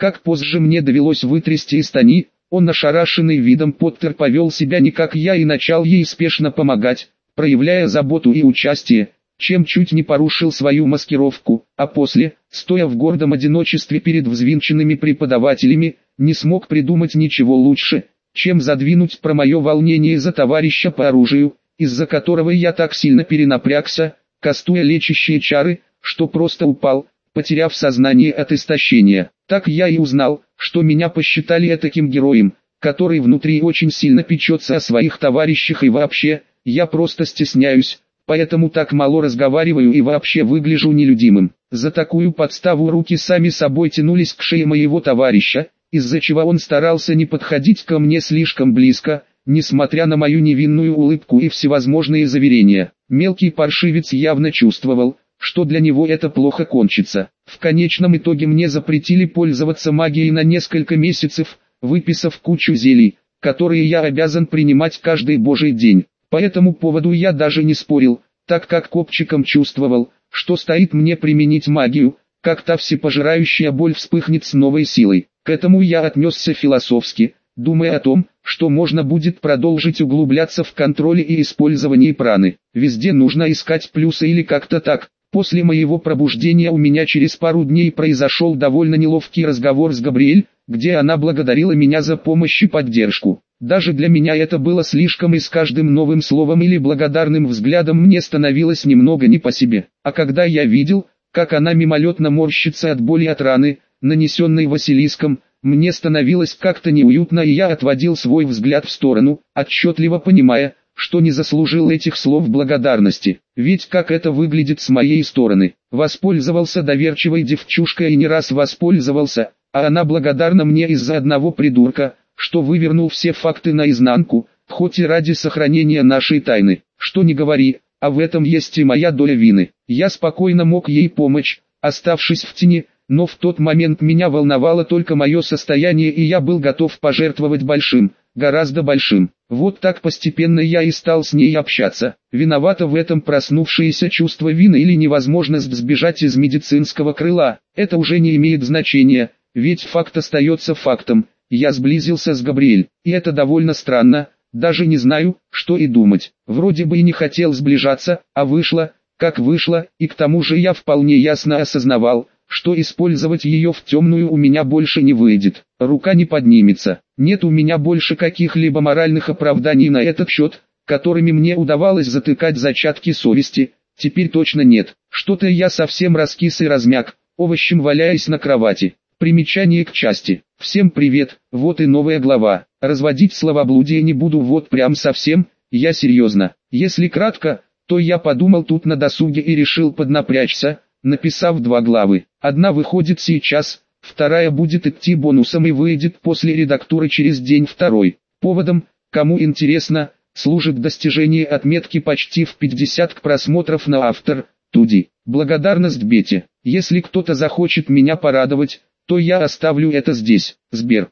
Как позже мне довелось вытрясти из Тони, он ошарашенный видом Поттер повел себя не как я и начал ей спешно помогать, проявляя заботу и участие, чем чуть не порушил свою маскировку, а после, стоя в гордом одиночестве перед взвинченными преподавателями, не смог придумать ничего лучше, чем задвинуть про мое волнение за товарища по оружию, из-за которого я так сильно перенапрягся, кастуя лечащие чары, что просто упал, потеряв сознание от истощения. Так я и узнал, что меня посчитали этаким героем, который внутри очень сильно печется о своих товарищах и вообще, я просто стесняюсь, поэтому так мало разговариваю и вообще выгляжу нелюдимым. За такую подставу руки сами собой тянулись к шее моего товарища, из-за чего он старался не подходить ко мне слишком близко, несмотря на мою невинную улыбку и всевозможные заверения. Мелкий паршивец явно чувствовал, что для него это плохо кончится. В конечном итоге мне запретили пользоваться магией на несколько месяцев, выписав кучу зелий, которые я обязан принимать каждый божий день. По этому поводу я даже не спорил, так как копчиком чувствовал, что стоит мне применить магию, как та всепожирающая боль вспыхнет с новой силой. К этому я отнесся философски, думая о том, что можно будет продолжить углубляться в контроле и использовании праны. Везде нужно искать плюсы или как-то так. После моего пробуждения у меня через пару дней произошел довольно неловкий разговор с Габриэль, где она благодарила меня за помощь и поддержку. Даже для меня это было слишком, и с каждым новым словом или благодарным взглядом мне становилось немного не по себе. А когда я видел, как она мимолетно морщится от боли от раны, нанесенной Василиском, мне становилось как-то неуютно, и я отводил свой взгляд в сторону, отчетливо понимая, что не заслужил этих слов благодарности. Ведь как это выглядит с моей стороны? Воспользовался доверчивой девчушкой и не раз воспользовался, а она благодарна мне из-за одного придурка, что вывернул все факты наизнанку, хоть и ради сохранения нашей тайны. Что ни говори, а в этом есть и моя доля вины. Я спокойно мог ей помочь, оставшись в тени, но в тот момент меня волновало только мое состояние, и я был готов пожертвовать большим, гораздо большим. Вот так постепенно я и стал с ней общаться. Виновато в этом проснувшееся чувство вины или невозможность сбежать из медицинского крыла, это уже не имеет значения, ведь факт остается фактом. Я сблизился с Габриэль, и это довольно странно, даже не знаю, что и думать. Вроде бы и не хотел сближаться, а вышло, как вышло, и к тому же я вполне ясно осознавал, что использовать ее в темную у меня больше не выйдет. Рука не поднимется. Нет у меня больше каких-либо моральных оправданий на этот счет, которыми мне удавалось затыкать зачатки совести, теперь точно нет. Что-то я совсем раскис и размяк, овощем валяясь на кровати. Примечание к части. Всем привет, вот и новая глава. Разводить словоблудие не буду вот прям совсем, я серьезно. Если кратко, то я подумал тут на досуге и решил поднапрячься, написав 2 главы. Одна выходит сейчас, вторая будет идти бонусом и выйдет после редактуры через день. Второй. Поводом, кому интересно, служит достижение отметки почти в 50 просмотров на автор, Туди. Благодарность Бете. Если кто-то захочет меня порадовать, то я оставлю это здесь. Сбер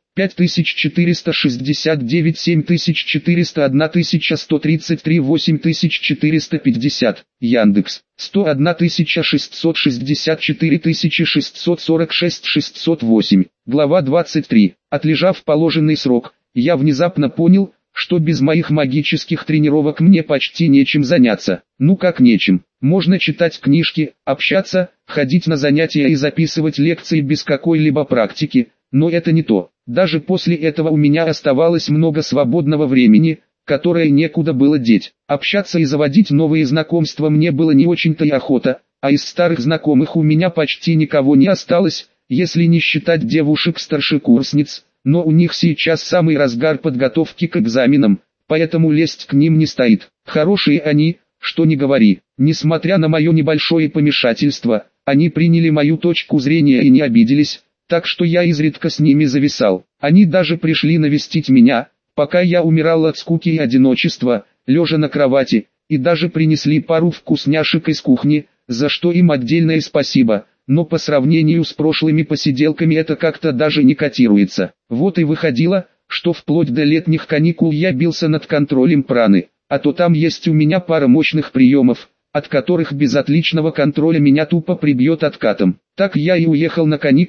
5469 7400 1133 8450. Яндекс 101 664 646 608. Глава 23. Отлежав положенный срок, я внезапно понял, что без моих магических тренировок мне почти нечем заняться. Ну как нечем? Можно читать книжки, общаться, ходить на занятия и записывать лекции без какой-либо практики, но это не то. Даже после этого у меня оставалось много свободного времени, которое некуда было деть. Общаться и заводить новые знакомства мне было не очень-то и охота, а из старых знакомых у меня почти никого не осталось, если не считать девушек-старшекурсниц, но у них сейчас самый разгар подготовки к экзаменам, поэтому лезть к ним не стоит. Хорошие они, что ни говори. Несмотря на мое небольшое помешательство, они приняли мою точку зрения и не обиделись, так что я изредка с ними зависал. Они даже пришли навестить меня, пока я умирал от скуки и одиночества, лежа на кровати, и даже принесли пару вкусняшек из кухни, за что им отдельное спасибо, но по сравнению с прошлыми посиделками это как-то даже не котируется. Вот и выходило, что вплоть до летних каникул я бился над контролем праны, а то там есть у меня пара мощных приемов, от которых без отличного контроля меня тупо прибьет откатом. Так я и уехал на каникулы,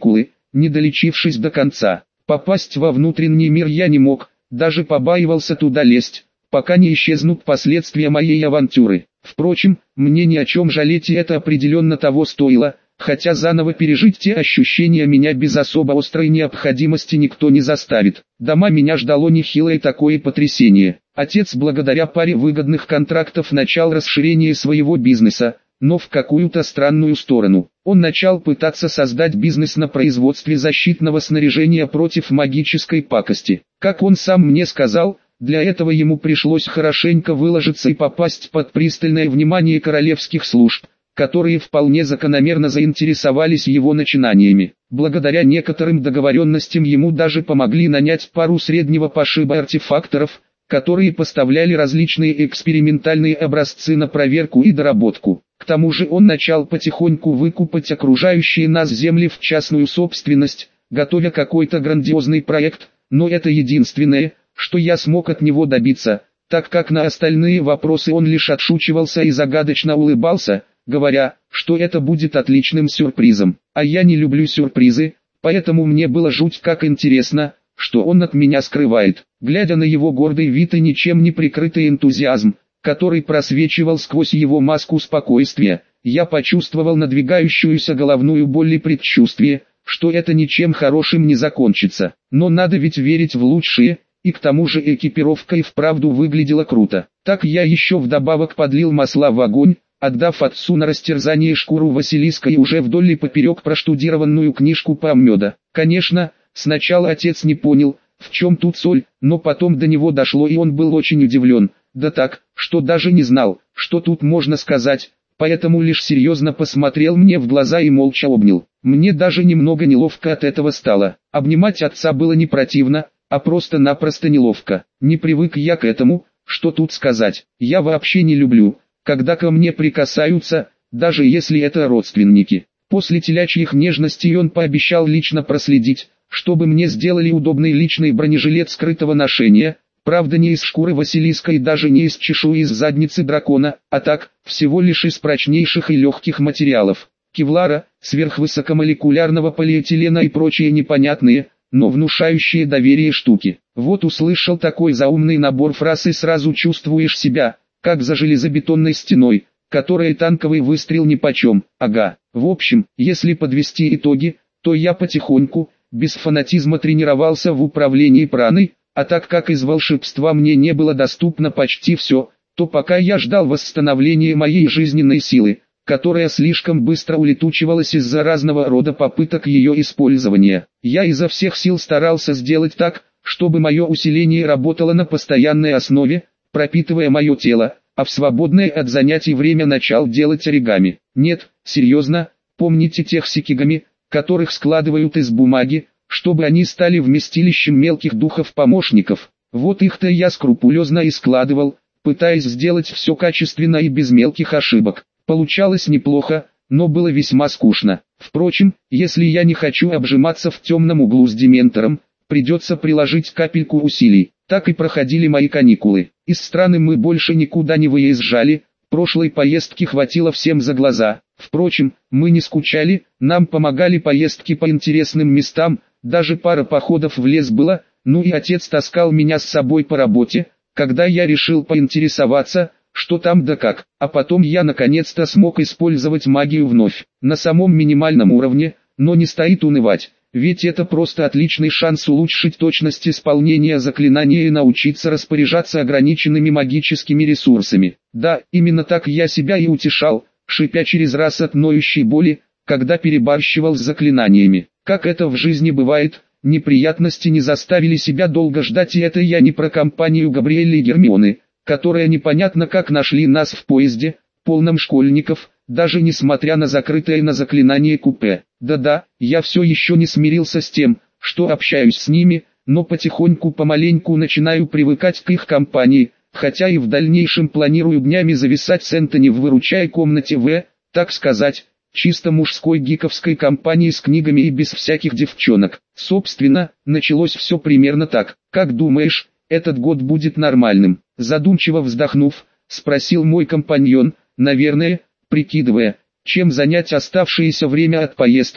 не долечившись до конца. Попасть во внутренний мир я не мог, даже побаивался туда лезть, пока не исчезнут последствия моей авантюры. Впрочем, мне ни о чем жалеть, и это определенно того стоило, хотя заново пережить те ощущения меня без особо острой необходимости никто не заставит. Дома меня ждало нехилое такое потрясение. Отец благодаря паре выгодных контрактов начал расширение своего бизнеса, но в какую-то странную сторону. Он начал пытаться создать бизнес на производстве защитного снаряжения против магической пакости. Как он сам мне сказал, для этого ему пришлось хорошенько выложиться и попасть под пристальное внимание королевских служб, которые вполне закономерно заинтересовались его начинаниями. Благодаря некоторым договоренностям ему даже помогли нанять пару среднего пошиба артефакторов, которые поставляли различные экспериментальные образцы на проверку и доработку. К тому же он начал потихоньку выкупать окружающие нас земли в частную собственность, готовя какой-то грандиозный проект, но это единственное, что я смог от него добиться, так как на остальные вопросы он лишь отшучивался и загадочно улыбался, говоря, что это будет отличным сюрпризом. А я не люблю сюрпризы, поэтому мне было жуть как интересно, что он от меня скрывает. Глядя на его гордый вид и ничем не прикрытый энтузиазм, который просвечивал сквозь его маску спокойствия, я почувствовал надвигающуюся головную боль и предчувствие, что это ничем хорошим не закончится. Но надо ведь верить в лучшее, и к тому же экипировка и вправду выглядела круто. Так я еще вдобавок подлил масла в огонь, отдав отцу на растерзание шкуру Василиска и уже вдоль и поперек проштудированную книжку по меда. Конечно, сначала отец не понял, в чем тут соль, но потом до него дошло, и он был очень удивлен, да так, что даже не знал, что тут можно сказать, поэтому лишь серьезно посмотрел мне в глаза и молча обнял. Мне даже немного неловко от этого стало. Обнимать отца было не противно, а просто-напросто неловко. Не привык я к этому, что тут сказать. Я вообще не люблю, когда ко мне прикасаются, даже если это родственники. После телячьих нежностей он пообещал лично проследить, чтобы мне сделали удобный личный бронежилет скрытого ношения, правда не из шкуры Василиска и даже не из чешуи из задницы дракона, а так, всего лишь из прочнейших и легких материалов. Кевлара, сверхвысокомолекулярного полиэтилена и прочие непонятные, но внушающие доверие штуки. Вот услышал такой заумный набор фраз и сразу чувствуешь себя, как за железобетонной стеной, которой танковый выстрел нипочем. Ага. В общем, если подвести итоги, то я потихоньку, без фанатизма тренировался в управлении праной, а так как из волшебства мне не было доступно почти все, то пока я ждал восстановления моей жизненной силы, которая слишком быстро улетучивалась из-за разного рода попыток ее использования, я изо всех сил старался сделать так, чтобы мое усиление работало на постоянной основе, пропитывая мое тело, а в свободное от занятий время начал делать оригами. Нет, серьезно, помните тех сикигами, которых складывают из бумаги, чтобы они стали вместилищем мелких духов-помощников? Вот их-то я скрупулезно и складывал, пытаясь сделать все качественно и без мелких ошибок. Получалось неплохо, но было весьма скучно. Впрочем, если я не хочу обжиматься в темном углу с дементором, придется приложить капельку усилий. Так и проходили мои каникулы. Из страны мы больше никуда не выезжали, прошлой поездки хватило всем за глаза. Впрочем, мы не скучали, нам помогали поездки по интересным местам, даже пара походов в лес была, ну и отец таскал меня с собой по работе, когда я решил поинтересоваться, что там да как, а потом я наконец-то смог использовать магию вновь, на самом минимальном уровне, но не стоит унывать. Ведь это просто отличный шанс улучшить точность исполнения заклинания и научиться распоряжаться ограниченными магическими ресурсами. Да, именно так я себя и утешал, шипя через раз от ноющей боли, когда перебарщивал с заклинаниями. Как это в жизни бывает, неприятности не заставили себя долго ждать, и это я не про компанию Габриэля и Гермионы, которые непонятно как нашли нас в поезде, полном школьников, даже несмотря на закрытое на заклинание купе. Да-да, я все еще не смирился с тем, что общаюсь с ними, но потихоньку помаленьку начинаю привыкать к их компании, хотя и в дальнейшем планирую днями зависать с Энтони в выручай комнате так сказать, чисто мужской гиковской компании с книгами и без всяких девчонок. Собственно, началось все примерно так. Как думаешь, этот год будет нормальным? Задумчиво вздохнув, спросил мой компаньон, наверное, прикидывая, чем занять оставшееся время от поездки,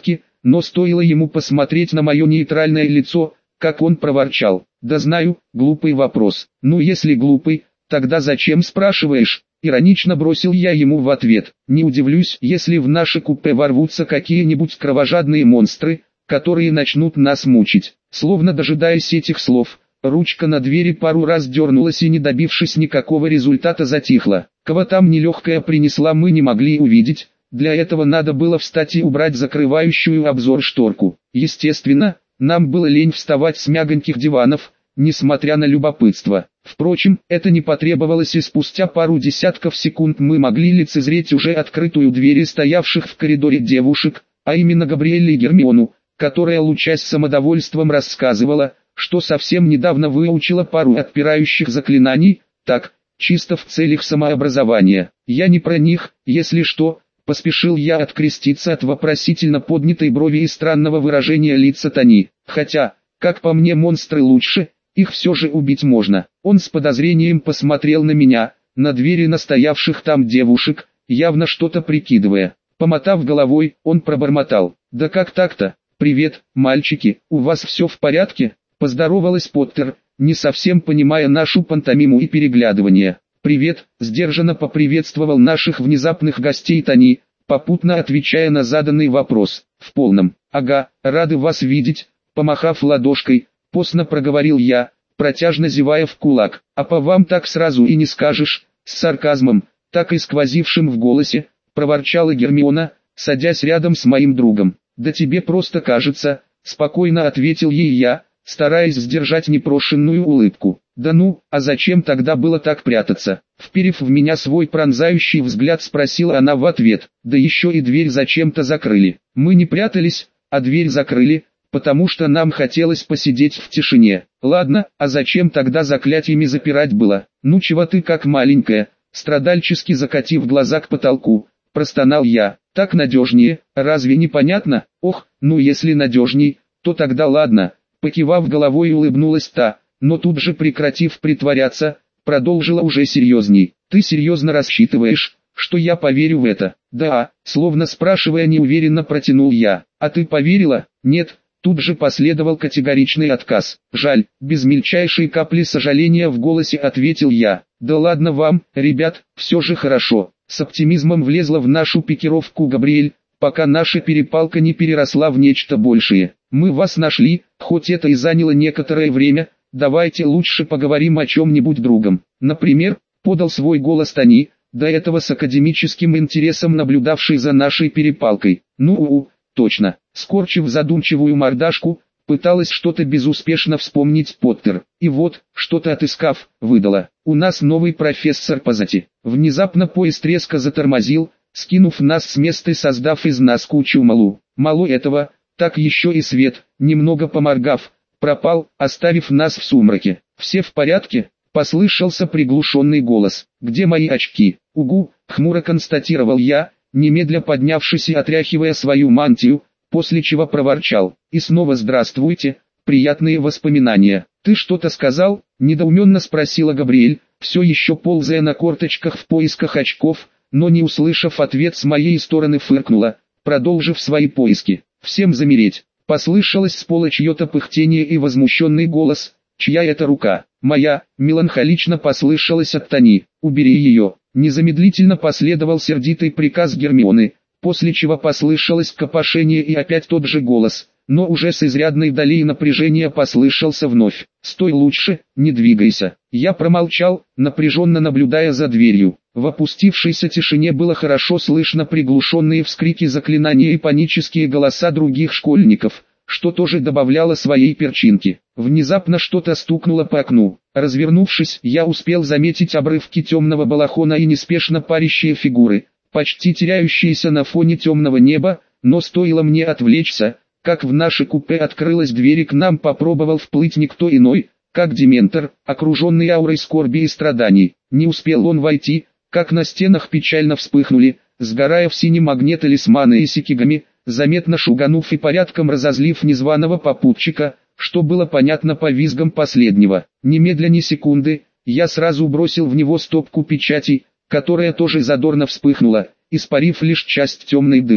но стоило ему посмотреть на мое нейтральное лицо, как он проворчал: «Да знаю, глупый вопрос». «Ну если глупый, тогда зачем спрашиваешь?» Иронично бросил я ему в ответ. «Не удивлюсь, если в наше купе ворвутся какие-нибудь кровожадные монстры, которые начнут нас мучить». Словно дожидаясь этих слов, ручка на двери пару раз дернулась и, не добившись никакого результата, затихла. Кого там нелегкая принесла, мы не могли увидеть. Для этого надо было встать и убрать закрывающую обзор шторку. Естественно, нам было лень вставать с мягоньких диванов, несмотря на любопытство. Впрочем, это не потребовалось, и спустя пару десятков секунд мы могли лицезреть уже открытую дверь стоявших в коридоре девушек, а именно Габриэль и Гермиону, которая, лучась самодовольством, рассказывала, что совсем недавно выучила пару отпирающих заклинаний, так, чисто в целях самообразования. Я не про них, если что. Поспешил я откреститься от вопросительно поднятой брови и странного выражения лица Тони. Хотя, как по мне, монстры лучше, их все же убить можно. Он с подозрением посмотрел на меня, на двери настоявших там девушек, явно что-то прикидывая. Помотав головой, он пробормотал: «Да как так-то? Привет, мальчики, у вас все в порядке?» Поздоровалась Поттер, не совсем понимая нашу пантомиму и переглядывание. «Привет», — сдержанно поприветствовал наших внезапных гостей Тони, попутно отвечая на заданный вопрос. «В полном. Ага, рады вас видеть», — помахав ладошкой, постно проговорил я, протяжно зевая в кулак. «А по вам так сразу и не скажешь», — с сарказмом, так и сквозившим в голосе, проворчала Гермиона, садясь рядом с моим другом. «Да тебе просто кажется», — спокойно ответил ей я, стараясь сдержать непрошенную улыбку. «Да ну, а зачем тогда было так прятаться?» Вперев в меня свой пронзающий взгляд, спросила она в ответ. «Да еще и дверь зачем-то закрыли». «Мы не прятались, а дверь закрыли, потому что нам хотелось посидеть в тишине». «Ладно, а зачем тогда заклятиями запирать было?» «Ну чего ты как маленькая?» Страдальчески закатив глаза к потолку, простонал я. «Так надежнее, разве не понятно?» «Ох, ну если надежней, то тогда ладно». Покивав головой, улыбнулась та, но тут же, прекратив притворяться, продолжила уже серьезней. «Ты серьезно рассчитываешь, что я поверю в это?» «Да», словно спрашивая, неуверенно протянул я. «А ты поверила?» «Нет». Тут же последовал категоричный отказ. «Жаль», без мельчайшей капли сожаления в голосе ответил я. «Да ладно вам, ребят, все же хорошо». С оптимизмом влезла в нашу пикировку Габриэль, пока наша перепалка не переросла в нечто большее. «Мы вас нашли, хоть это и заняло некоторое время, давайте лучше поговорим о чем-нибудь другом. Например», подал свой голос Тони, до этого с академическим интересом наблюдавший за нашей перепалкой. «Ну, точно». Скорчив задумчивую мордашку, пыталась что-то безуспешно вспомнить Поттер. И вот, что-то отыскав, выдала. «У нас новый профессор по зати». Внезапно поезд резко затормозил, скинув нас с места и создав из нас кучу малу. Мало этого, так еще и свет, немного поморгав, пропал, оставив нас в сумраке. «Все в порядке?» — послышался приглушенный голос. «Где мои очки?» «Угу», — хмуро констатировал я, немедля поднявшись и отряхивая свою мантию, после чего проворчал. «И снова здравствуйте, приятные воспоминания». «Ты что-то сказал?» — недоуменно спросила Габриэль, все еще ползая на корточках в поисках очков, но не услышав ответ с моей стороны, фыркнула, продолжив свои поиски. «Всем замереть!» — послышалось с пола чье-то пыхтение и возмущенный голос. «Чья это рука?» «Моя», — меланхолично послышалось от Тони. «Убери ее!» Незамедлительно последовал сердитый приказ Гермионы, после чего послышалось копошение и опять тот же голос, но уже с изрядной долей напряжения послышался вновь. «Стой лучше, не двигайся». Я промолчал, напряженно наблюдая за дверью. В опустившейся тишине было хорошо слышно приглушенные вскрики заклинания и панические голоса других школьников, что тоже добавляло своей перчинки. Внезапно что-то стукнуло по окну. Развернувшись, я успел заметить обрывки темного балахона и неспешно парящие фигуры, почти теряющиеся на фоне темного неба, но стоило мне отвлечься, как в наше купе открылась дверь и к нам попробовал вплыть никто иной, как Дементор, окруженный аурой скорби и страданий. Не успел он войти, как на стенах печально вспыхнули, сгорая в синем огне талисманы и сикигами, заметно шуганув и порядком разозлив незваного попутчика, что было понятно по визгам последнего. Немедля ни секунды, я сразу бросил в него стопку печатей, которая тоже задорно вспыхнула, испарив лишь часть темной дымки.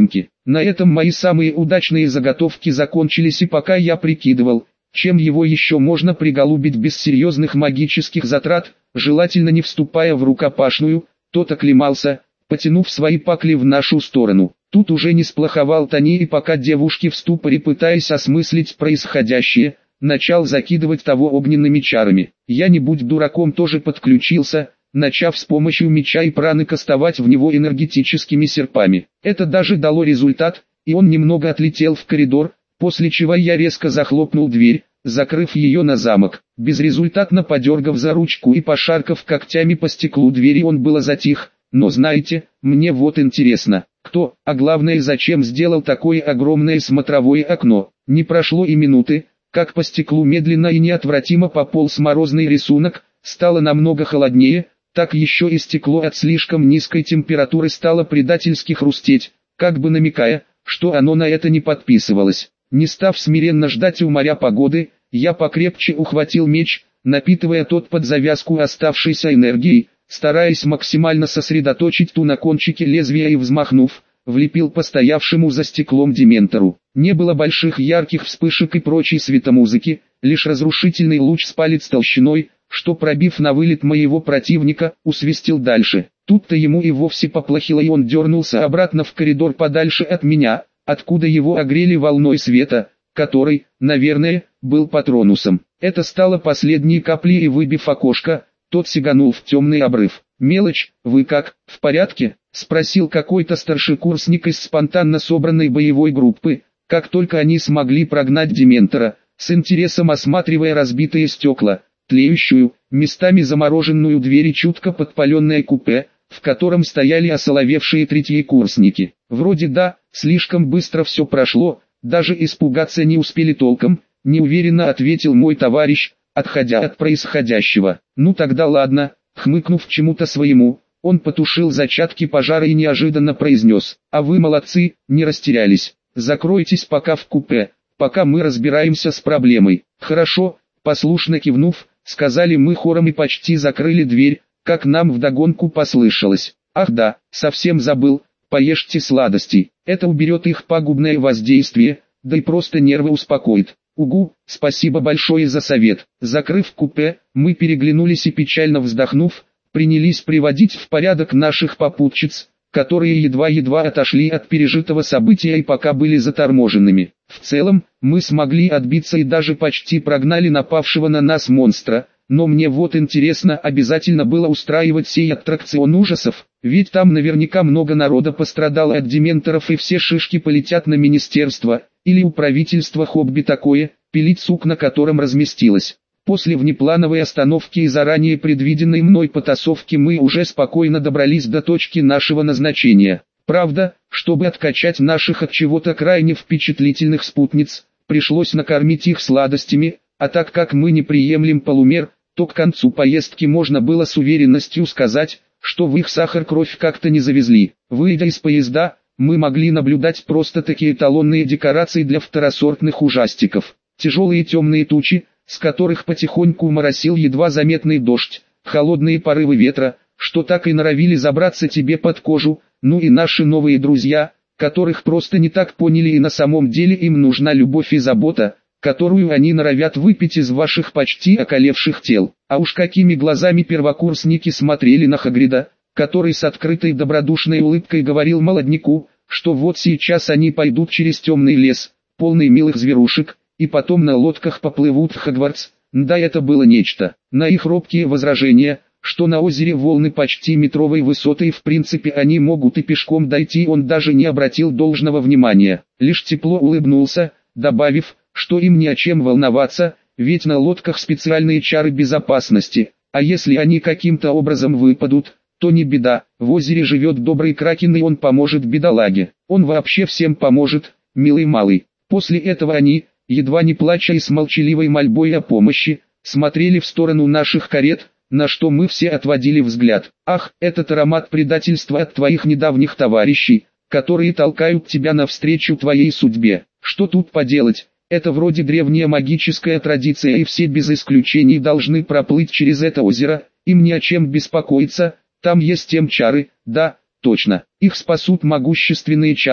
На этом мои самые удачные заготовки закончились, и пока я прикидывал, чем его еще можно приголубить без серьезных магических затрат, желательно не вступая в рукопашную, тот оклемался, потянув свои пакли в нашу сторону. Тут уже не сплоховал Тони, и пока девушки в ступоре, пытаясь осмыслить происходящее, начал закидывать того огненными чарами. Я, не будь дураком, тоже подключился, начав с помощью меча и праны кастовать в него энергетическими серпами. Это даже дало результат, и он немного отлетел в коридор, после чего я резко захлопнул дверь, закрыв ее на замок. Безрезультатно подергав за ручку и пошаркав когтями по стеклу двери, он было затих. Но знаете, мне вот интересно, кто, а главное зачем сделал такое огромное смотровое окно. Не прошло и минуты, как по стеклу медленно и неотвратимо пополз морозный рисунок, стало намного холоднее, так еще и стекло от слишком низкой температуры стало предательски хрустеть, как бы намекая, что оно на это не подписывалось. Не став смиренно ждать у моря погоды, я покрепче ухватил меч, напитывая тот под завязку оставшейся энергией, стараясь максимально сосредоточить ту на кончике лезвия, и взмахнув, влепил по стоявшему за стеклом дементору. Не было больших ярких вспышек и прочей светомузыки, лишь разрушительный луч с палец толщиной, что, пробив на вылет моего противника, усвистел дальше. Тут-то ему и вовсе поплохело, и он дернулся обратно в коридор подальше от меня, откуда его огрели волной света, который, наверное, был патронусом. Это стало последней каплей, и выбив окошко, тот сиганул в темный обрыв. «Мелочь, вы как, в порядке?» — спросил какой-то старшекурсник из спонтанно собранной боевой группы, как только они смогли прогнать дементора, с интересом осматривая разбитые стекла, тлеющую, местами замороженную дверь и чутко подпаленное купе, в котором стояли осоловевшие третьекурсники. «Вроде да, слишком быстро все прошло, даже испугаться не успели толком», — неуверенно ответил мой товарищ, отходя от происходящего. «Ну тогда ладно», — хмыкнув чему-то своему, он потушил зачатки пожара и неожиданно произнес: «А вы молодцы, не растерялись. Закройтесь пока в купе, пока мы разбираемся с проблемой». «Хорошо», — послушно кивнув, сказали мы хором и почти закрыли дверь, как нам вдогонку послышалось: «Ах да, совсем забыл, поешьте сладостей, это уберет их пагубное воздействие, да и просто нервы успокоит». «Угу, спасибо большое за совет». Закрыв купе, мы переглянулись и, печально вздохнув, принялись приводить в порядок наших попутчиц, которые едва-едва отошли от пережитого события и пока были заторможенными. В целом, мы смогли отбиться и даже почти прогнали напавшего на нас монстра, но мне вот интересно, обязательно было устраивать сей аттракцион ужасов, ведь там наверняка много народа пострадало от дементоров, и все шишки полетят на министерство, или у правительства хобби такое, пилить сук, на котором разместилось. После внеплановой остановки и заранее предвиденной мной потасовки мы уже спокойно добрались до точки нашего назначения. Правда, чтобы откачать наших от чего-то крайне впечатлительных спутниц, пришлось накормить их сладостями, а так как мы не приемлем полумер, то к концу поездки можно было с уверенностью сказать, что в их сахар кровь как-то не завезли. Выйдя из поезда, мы могли наблюдать просто такие эталонные декорации для второсортных ужастиков. Тяжелые темные тучи, с которых потихоньку моросил едва заметный дождь, холодные порывы ветра, что так и норовили забраться тебе под кожу, ну и наши новые друзья, которых просто не так поняли, и на самом деле им нужна любовь и забота, которую они норовят выпить из ваших почти околевших тел. А уж какими глазами первокурсники смотрели на Хагрида, который с открытой добродушной улыбкой говорил молодняку, что вот сейчас они пойдут через темный лес, полный милых зверушек, и потом на лодках поплывут в Хогвартс. Да, это было нечто. На их робкие возражения, что на озере волны почти метровой высоты и в принципе они могут и пешком дойти, он даже не обратил должного внимания, лишь тепло улыбнулся, добавив, что им не о чем волноваться, ведь на лодках специальные чары безопасности, а если они каким-то образом выпадут, то не беда, в озере живет добрый кракен, и он поможет бедолаге. Он вообще всем поможет, милый малый. После этого они, едва не плача и с молчаливой мольбой о помощи, смотрели в сторону наших карет, на что мы все отводили взгляд. «Ах, этот аромат предательства от твоих недавних товарищей, которые толкают тебя навстречу твоей судьбе. Что тут поделать? Это вроде древняя магическая традиция, и все без исключений должны проплыть через это озеро, им не о чем беспокоиться, там есть чары, да, точно, их спасут могущественные чары,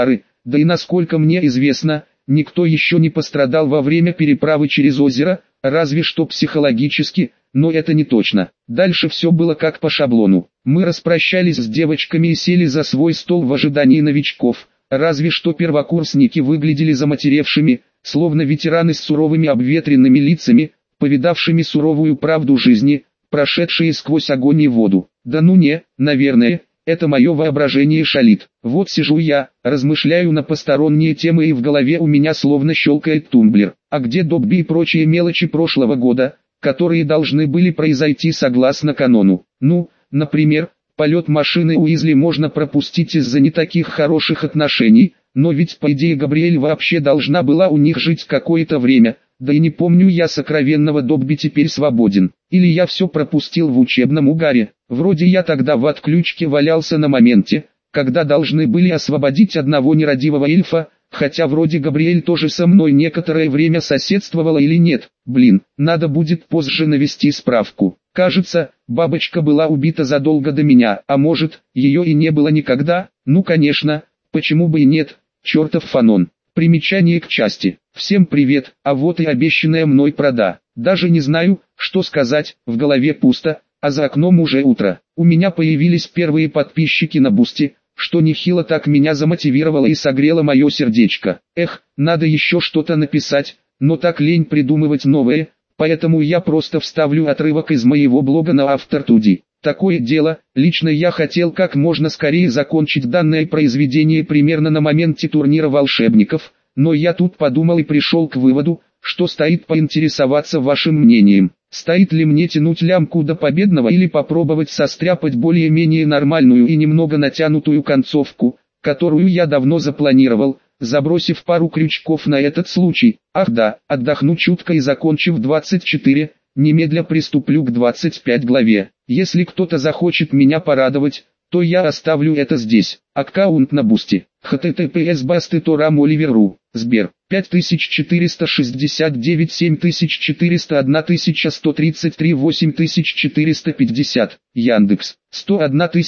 да и насколько мне известно, никто еще не пострадал во время переправы через озеро, разве что психологически, но это не точно. Дальше все было как по шаблону. Мы распрощались с девочками и сели за свой стол в ожидании новичков, разве что первокурсники выглядели заматеревшими, словно ветераны с суровыми обветренными лицами, повидавшими суровую правду жизни, прошедшие сквозь огонь и воду. Да ну не, наверное, это мое воображение шалит. Вот сижу я, размышляю на посторонние темы и в голове у меня словно щелкает тумблер. А где Добби и прочие мелочи прошлого года, которые должны были произойти согласно канону? Ну, например, полет машины Уизли можно пропустить из-за не таких хороших отношений, но ведь по идее Габриэль вообще должна была у них жить какое-то время, да и не помню я сокровенного Добби теперь свободен. Или я все пропустил в учебном угаре, вроде я тогда в отключке валялся на моменте, когда должны были освободить одного нерадивого эльфа, хотя вроде Габриэль тоже со мной некоторое время соседствовала или нет. Блин, надо будет позже навести справку. Кажется, бабочка была убита задолго до меня, а может, ее и не было никогда? Ну конечно, почему бы и нет, чертов фанон. Примечание к части. Всем привет, а вот и обещанная мной прода. Даже не знаю, что сказать, в голове пусто, а за окном уже утро. У меня появились первые подписчики на Бусти, что нехило так меня замотивировало и согрело мое сердечко. Эх, надо еще что-то написать, но так лень придумывать новое, поэтому я просто вставлю отрывок из моего блога на AfterTudy. Такое дело, лично я хотел как можно скорее закончить данное произведение примерно на моменте турнира волшебников, но я тут подумал и пришел к выводу, что стоит поинтересоваться вашим мнением. Стоит ли мне тянуть лямку до победного или попробовать состряпать более-менее нормальную и немного натянутую концовку, которую я давно запланировал, забросив пару крючков на этот случай. Ах да, отдохну чутко и закончив 24, немедля приступлю к 25 главе. Если кто-то захочет меня порадовать, то я оставлю это здесь. Аккаунт на Бусти. https://basty.ram/oliver.ru. Сбер. 5469 7401 1133 8450. Яндекс. 101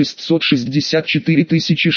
664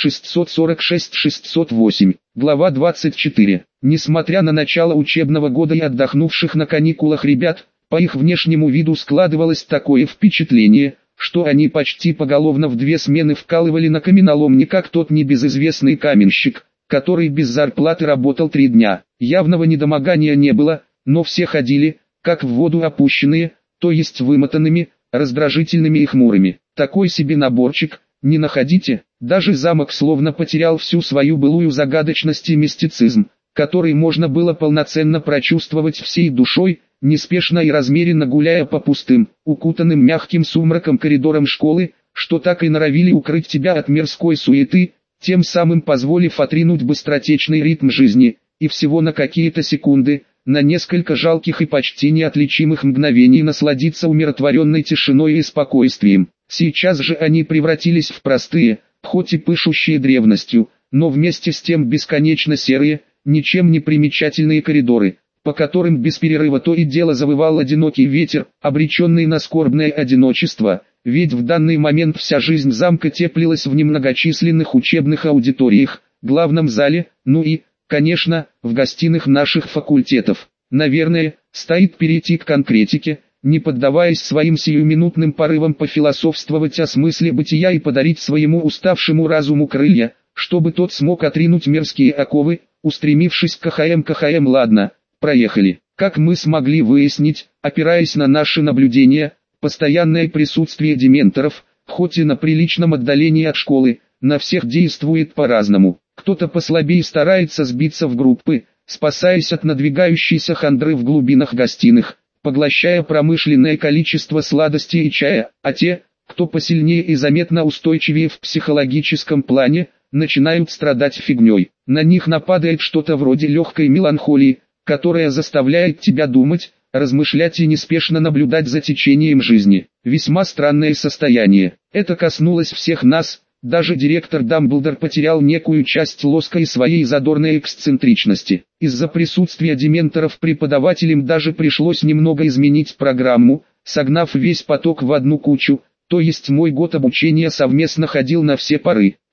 646 608. Глава 24. Несмотря на начало учебного года и отдохнувших на каникулах ребят, по их внешнему виду складывалось такое впечатление, что они почти поголовно в 2 смены вкалывали на каменоломне, как тот небезызвестный каменщик, который без зарплаты работал 3 дня. Явного недомогания не было, но все ходили, как в воду опущенные, то есть вымотанными, раздражительными и хмурыми. Такой себе наборчик, не находите? Даже замок словно потерял всю свою былую загадочность и мистицизм, который можно было полноценно прочувствовать всей душой, неспешно и размеренно гуляя по пустым, укутанным мягким сумраком коридорам школы, что так и норовили укрыть тебя от мирской суеты, тем самым позволив отринуть быстротечный ритм жизни, и всего на какие-то секунды, на несколько жалких и почти неотличимых мгновений насладиться умиротворенной тишиной и спокойствием. Сейчас же они превратились в простые, хоть и пышущие древностью, но вместе с тем бесконечно серые, ничем не примечательные коридоры, по которым без перерыва то и дело завывал одинокий ветер, обреченный на скорбное одиночество, ведь в данный момент вся жизнь замка теплилась в немногочисленных учебных аудиториях, главном зале, ну и, конечно, в гостиных наших факультетов. Наверное, стоит перейти к конкретике, не поддаваясь своим сиюминутным порывам пофилософствовать о смысле бытия и подарить своему уставшему разуму крылья, чтобы тот смог отринуть мерзкие оковы, устремившись к КХМ. Ладно, проехали. Как мы смогли выяснить, опираясь на наши наблюдения, постоянное присутствие дементоров, хоть и на приличном отдалении от школы, на всех действует по-разному. Кто-то послабее старается сбиться в группы, спасаясь от надвигающейся хандры в глубинах гостиных, поглощая промышленное количество сладостей и чая, а те, кто посильнее и заметно устойчивее в психологическом плане, начинают страдать фигней. На них нападает что-то вроде легкой меланхолии, которая заставляет тебя думать, размышлять и неспешно наблюдать за течением жизни. Весьма странное состояние. Это коснулось всех нас, даже директор Дамблдор потерял некую часть лоска и своей задорной эксцентричности. Из-за присутствия дементоров преподавателям даже пришлось немного изменить программу, согнав весь поток в одну кучу, то есть мой год обучения совместно ходил на все пары.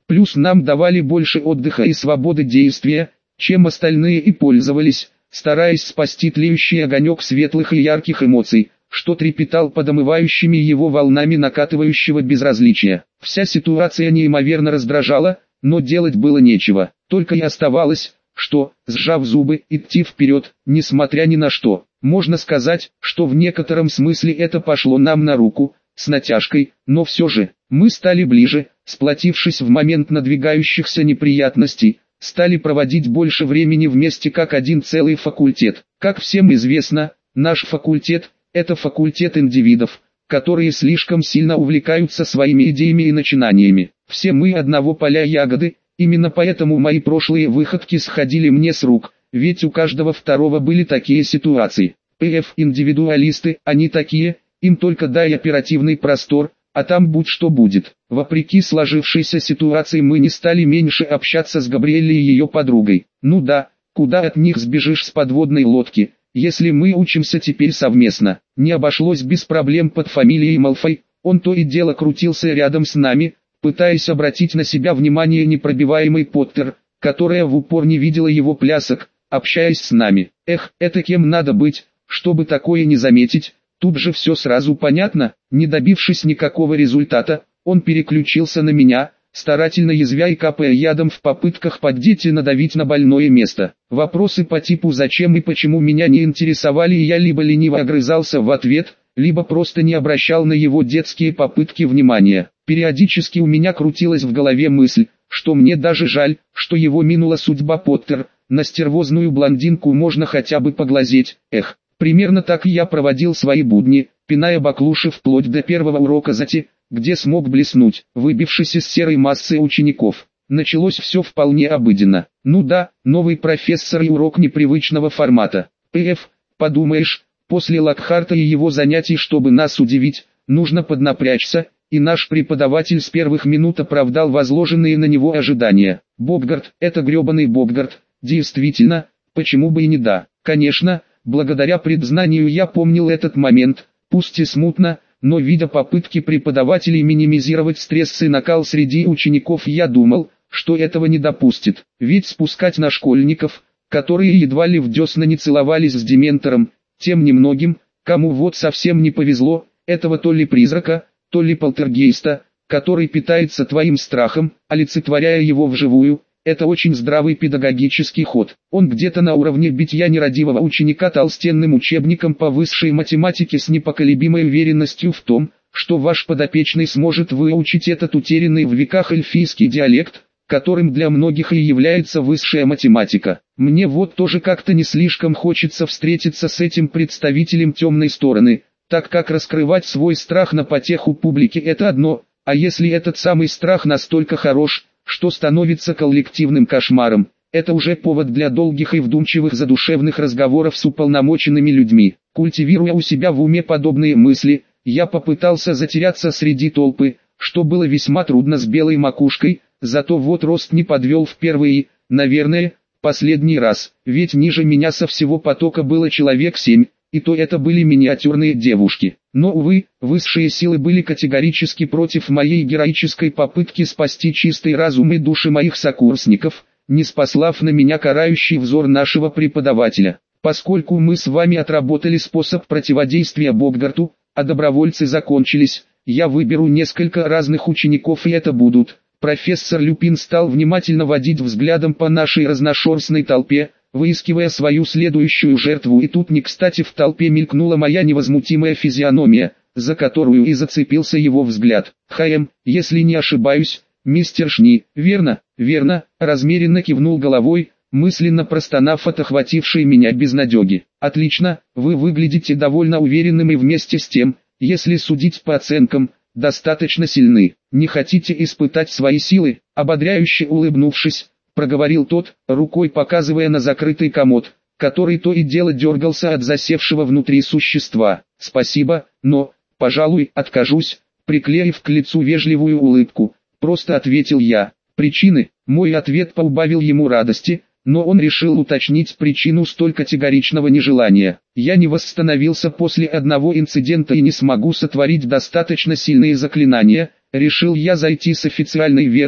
Плюс нам давали больше отдыха и свободы действия, чем остальные и пользовались, стараясь спасти тлеющий огонек светлых и ярких эмоций, что трепетал под омывающими его волнами накатывающего безразличия. Вся ситуация неимоверно раздражала, но делать было нечего. Только и оставалось, что, сжав зубы, идти вперед, несмотря ни на что. Можно сказать, что в некотором смысле это пошло нам на руку, с натяжкой, но все же, мы стали ближе, сплотившись в момент надвигающихся неприятностей, стали проводить больше времени вместе как один целый факультет. Как всем известно, наш факультет – это факультет индивидов, которые слишком сильно увлекаются своими идеями и начинаниями. Все мы одного поля ягоды, именно поэтому мои прошлые выходки сходили мне с рук, ведь у каждого второго были такие ситуации. Индивидуалисты, они такие, им только дай оперативный простор, а там будь что будет. Вопреки сложившейся ситуации мы не стали меньше общаться с Габриэллой и ее подругой. Ну да, куда от них сбежишь с подводной лодки, если мы учимся теперь совместно. Не обошлось без проблем под фамилией Малфой, он то и дело крутился рядом с нами, пытаясь обратить на себя внимание непробиваемый Поттер, которая в упор не видела его плясок, общаясь с нами. Эх, это кем надо быть, чтобы такое не заметить? Тут же все сразу понятно. Не добившись никакого результата, он переключился на меня, старательно язвя и капая ядом в попытках поддеть и надавить на больное место. Вопросы по типу «зачем» и «почему» меня не интересовали, и я либо лениво огрызался в ответ, либо просто не обращал на его детские попытки внимания. Периодически у меня крутилась в голове мысль, что мне даже жаль, что его минула судьба Поттер, на стервозную блондинку можно хотя бы поглазеть, эх. Примерно так я проводил свои будни, пиная баклуши вплоть до первого урока ЗАТИ, где смог блеснуть, выбившись из серой массы учеников. Началось все вполне обыденно. Ну да, новый профессор и урок непривычного формата. Подумаешь, после Локхарта и его занятий, чтобы нас удивить, нужно поднапрячься, и наш преподаватель с первых минут оправдал возложенные на него ожидания. Боггарт, это гребаный Боггарт, действительно, почему бы и не да. Конечно, благодаря предзнанию я помнил этот момент, пусть и смутно, но видя попытки преподавателей минимизировать стресс и накал среди учеников, я думал, что этого не допустит. Ведь спускать на школьников, которые едва ли в десна не целовались с дементором, тем немногим, кому вот совсем не повезло, этого то ли призрака, то ли полтергейста, который питается твоим страхом, олицетворяя его вживую, это очень здравый педагогический ход. Он где-то на уровне битья нерадивого ученика толстенным учебником по высшей математике с непоколебимой уверенностью в том, что ваш подопечный сможет выучить этот утерянный в веках эльфийский диалект, которым для многих и является высшая математика. Мне вот тоже как-то не слишком хочется встретиться с этим представителем темной стороны, так как раскрывать свой страх на потеху публике это одно, а если этот самый страх настолько хорош, что становится коллективным кошмаром, это уже повод для долгих и вдумчивых задушевных разговоров с уполномоченными людьми. Культивируя у себя в уме подобные мысли, я попытался затеряться среди толпы, что было весьма трудно с белой макушкой, зато вот рост не подвел в первый и, наверное, последний раз, ведь ниже меня со всего потока было человек 7, и то это были миниатюрные девушки. Но, увы, высшие силы были категорически против моей героической попытки спасти чистый разум и души моих сокурсников, не спаслав на меня карающий взор нашего преподавателя. Поскольку мы с вами отработали способ противодействия Боггарту, а добровольцы закончились, я выберу несколько разных учеников, и это будут. Профессор Люпин стал внимательно водить взглядом по нашей разношерстной толпе, выискивая свою следующую жертву, и тут не кстати в толпе мелькнула моя невозмутимая физиономия, за которую и зацепился его взгляд. Если не ошибаюсь, мистер Шни, верно, размеренно кивнул головой, мысленно простонав от охватившей меня безнадеги. Отлично, вы выглядите довольно уверенным и вместе с тем, если судить по оценкам, достаточно сильны. Не хотите испытать свои силы? Ободряюще улыбнувшись, проговорил тот, рукой показывая на закрытый комод, который то и дело дергался от засевшего внутри существа. Спасибо, но, пожалуй, откажусь, приклеив к лицу вежливую улыбку, просто ответил я. Причины? Мой ответ поубавил ему радости, но он решил уточнить причину столь категоричного нежелания. Я не восстановился после одного инцидента и не смогу сотворить достаточно сильные заклинания, решил я зайти с официальной версией,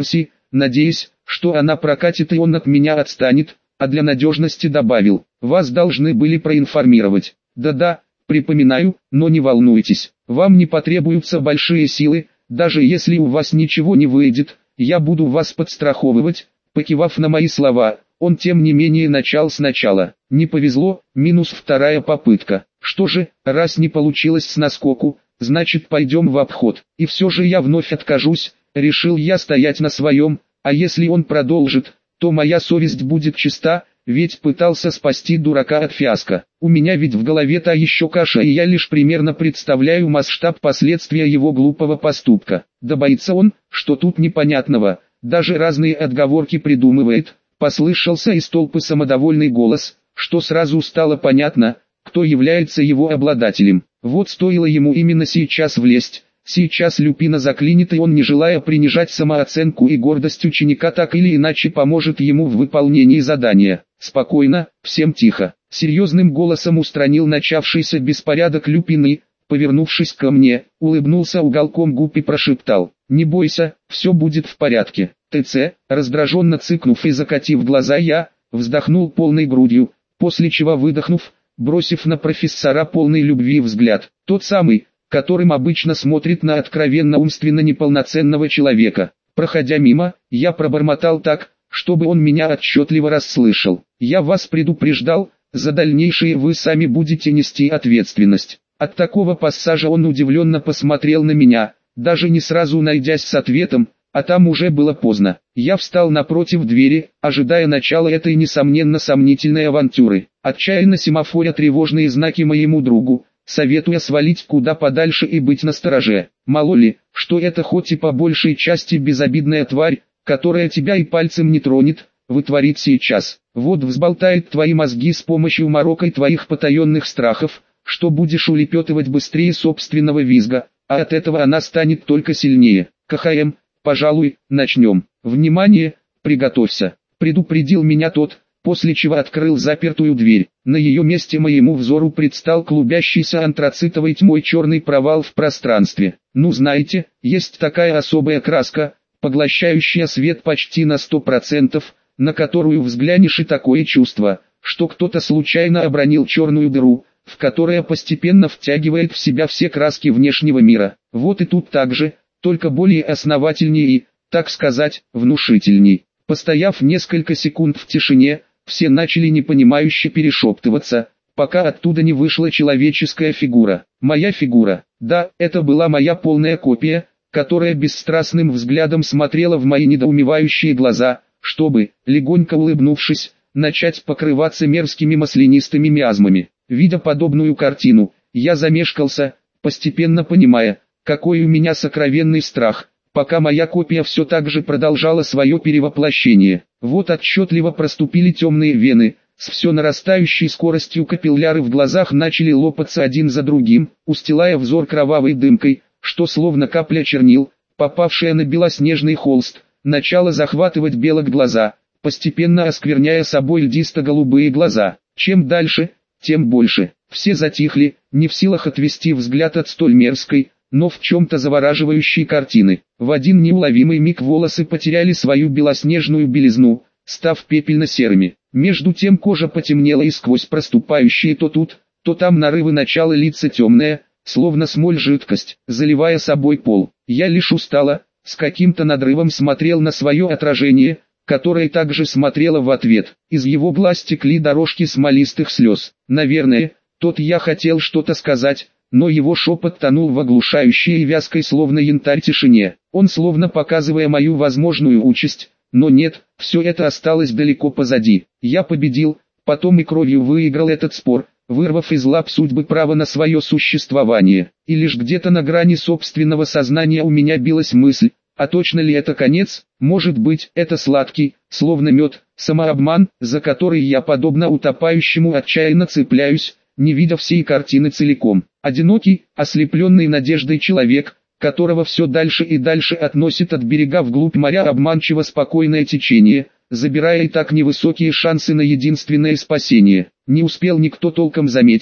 надеясь, что она прокатит и он от меня отстанет, а для надежности добавил: «Вас должны были проинформировать». «Да-да, припоминаю, но не волнуйтесь, вам не потребуются большие силы, даже если у вас ничего не выйдет, я буду вас подстраховывать». Покивав на мои слова, он тем не менее начал сначала. Не повезло, минус вторая попытка. Что же, раз не получилось с наскоку, значит пойдем в обход. И все же я вновь откажусь, решил я стоять на своем, а если он продолжит, то моя совесть будет чиста, ведь пытался спасти дурака от фиаско. У меня ведь в голове та еще каша, и я лишь примерно представляю масштаб последствия его глупого поступка. Да боится он, что тут непонятного, даже разные отговорки придумывает. Послышался из толпы самодовольный голос, что сразу стало понятно, кто является его обладателем. Вот стоило ему именно сейчас влезть. Сейчас Люпина заклинит, и он, не желая принижать самооценку и гордость ученика, так или иначе поможет ему в выполнении задания. «Спокойно, всем тихо», — серьезным голосом устранил начавшийся беспорядок Люпин и, повернувшись ко мне, улыбнулся уголком губ и прошептал: «Не бойся, все будет в порядке». ТЦ, раздраженно цыкнув и закатив глаза, я вздохнул полной грудью, после чего, выдохнув, бросив на профессора полный любви взгляд, тот самый, которым обычно смотрит на откровенно умственно неполноценного человека. Проходя мимо, я пробормотал так, чтобы он меня отчетливо расслышал: «Я вас предупреждал, за дальнейшее вы сами будете нести ответственность». От такого пассажа он удивленно посмотрел на меня, даже не сразу найдясь с ответом, а там уже было поздно. Я встал напротив двери, ожидая начала этой несомненно сомнительной авантюры, отчаянно семафоря тревожные знаки моему другу, советуя свалить куда подальше и быть настороже. Мало ли, что это хоть и по большей части безобидная тварь, которая тебя и пальцем не тронет, вытворит сейчас. Вот взболтает твои мозги с помощью морокой твоих потаенных страхов, что будешь улепетывать быстрее собственного визга, а от этого она станет только сильнее. КХМ, пожалуй, начнем. Внимание, приготовься, предупредил меня тот, после чего открыл запертую дверь. На ее месте моему взору предстал клубящийся антрацитовой тьмой черный провал в пространстве. Ну знаете, есть такая особая краска, поглощающая свет почти на 100%, на которую взглянешь и такое чувство, что кто-то случайно обронил черную дыру, в которая постепенно втягивает в себя все краски внешнего мира. Вот и тут так же, только более основательнее и, так сказать, внушительней. Постояв несколько секунд в тишине, все начали непонимающе перешептываться, пока оттуда не вышла человеческая фигура. Моя фигура. Да, это была моя полная копия, которая бесстрастным взглядом смотрела в мои недоумевающие глаза, чтобы, легонько улыбнувшись, начать покрываться мерзкими маслянистыми миазмами. Видя подобную картину, я замешкался, постепенно понимая, какой у меня сокровенный страх, пока моя копия все так же продолжала свое перевоплощение. Вот отчетливо проступили темные вены, с все нарастающей скоростью капилляры в глазах начали лопаться один за другим, устилая взор кровавой дымкой, что словно капля чернил, попавшая на белоснежный холст, начала захватывать белок глаза, постепенно оскверняя собой льдисто-голубые глаза. Чем дальше, тем больше. Все затихли, не в силах отвести взгляд от столь мерзкой, но в чем-то завораживающей картины. В один неуловимый миг волосы потеряли свою белоснежную белизну, став пепельно-серыми. Между тем кожа потемнела, и сквозь проступающие то тут, то там нарывы начала литься темная, словно смоль жидкость, заливая собой пол. Я лишь устало, с каким-то надрывом смотрел на свое отражение, которое также смотрело в ответ. Из его глаз текли дорожки смолистых слез. Наверное, тот я хотел что-то сказать, но его шепот тонул в оглушающей и вязкой словно янтарь тишине. Он словно показывая мою возможную участь, но нет, все это осталось далеко позади. Я победил, потом и кровью выиграл этот спор, вырвав из лап судьбы право на свое существование. И лишь где-то на грани собственного сознания у меня билась мысль: а точно ли это конец? Может быть, это сладкий, словно мед, самообман, за который я подобно утопающему отчаянно цепляюсь, не видя всей картины целиком. Одинокий, ослепленный надеждой человек, которого все дальше и дальше относит от берега вглубь моря обманчиво спокойное течение, забирая и так невысокие шансы на единственное спасение. Не успел никто толком заметить,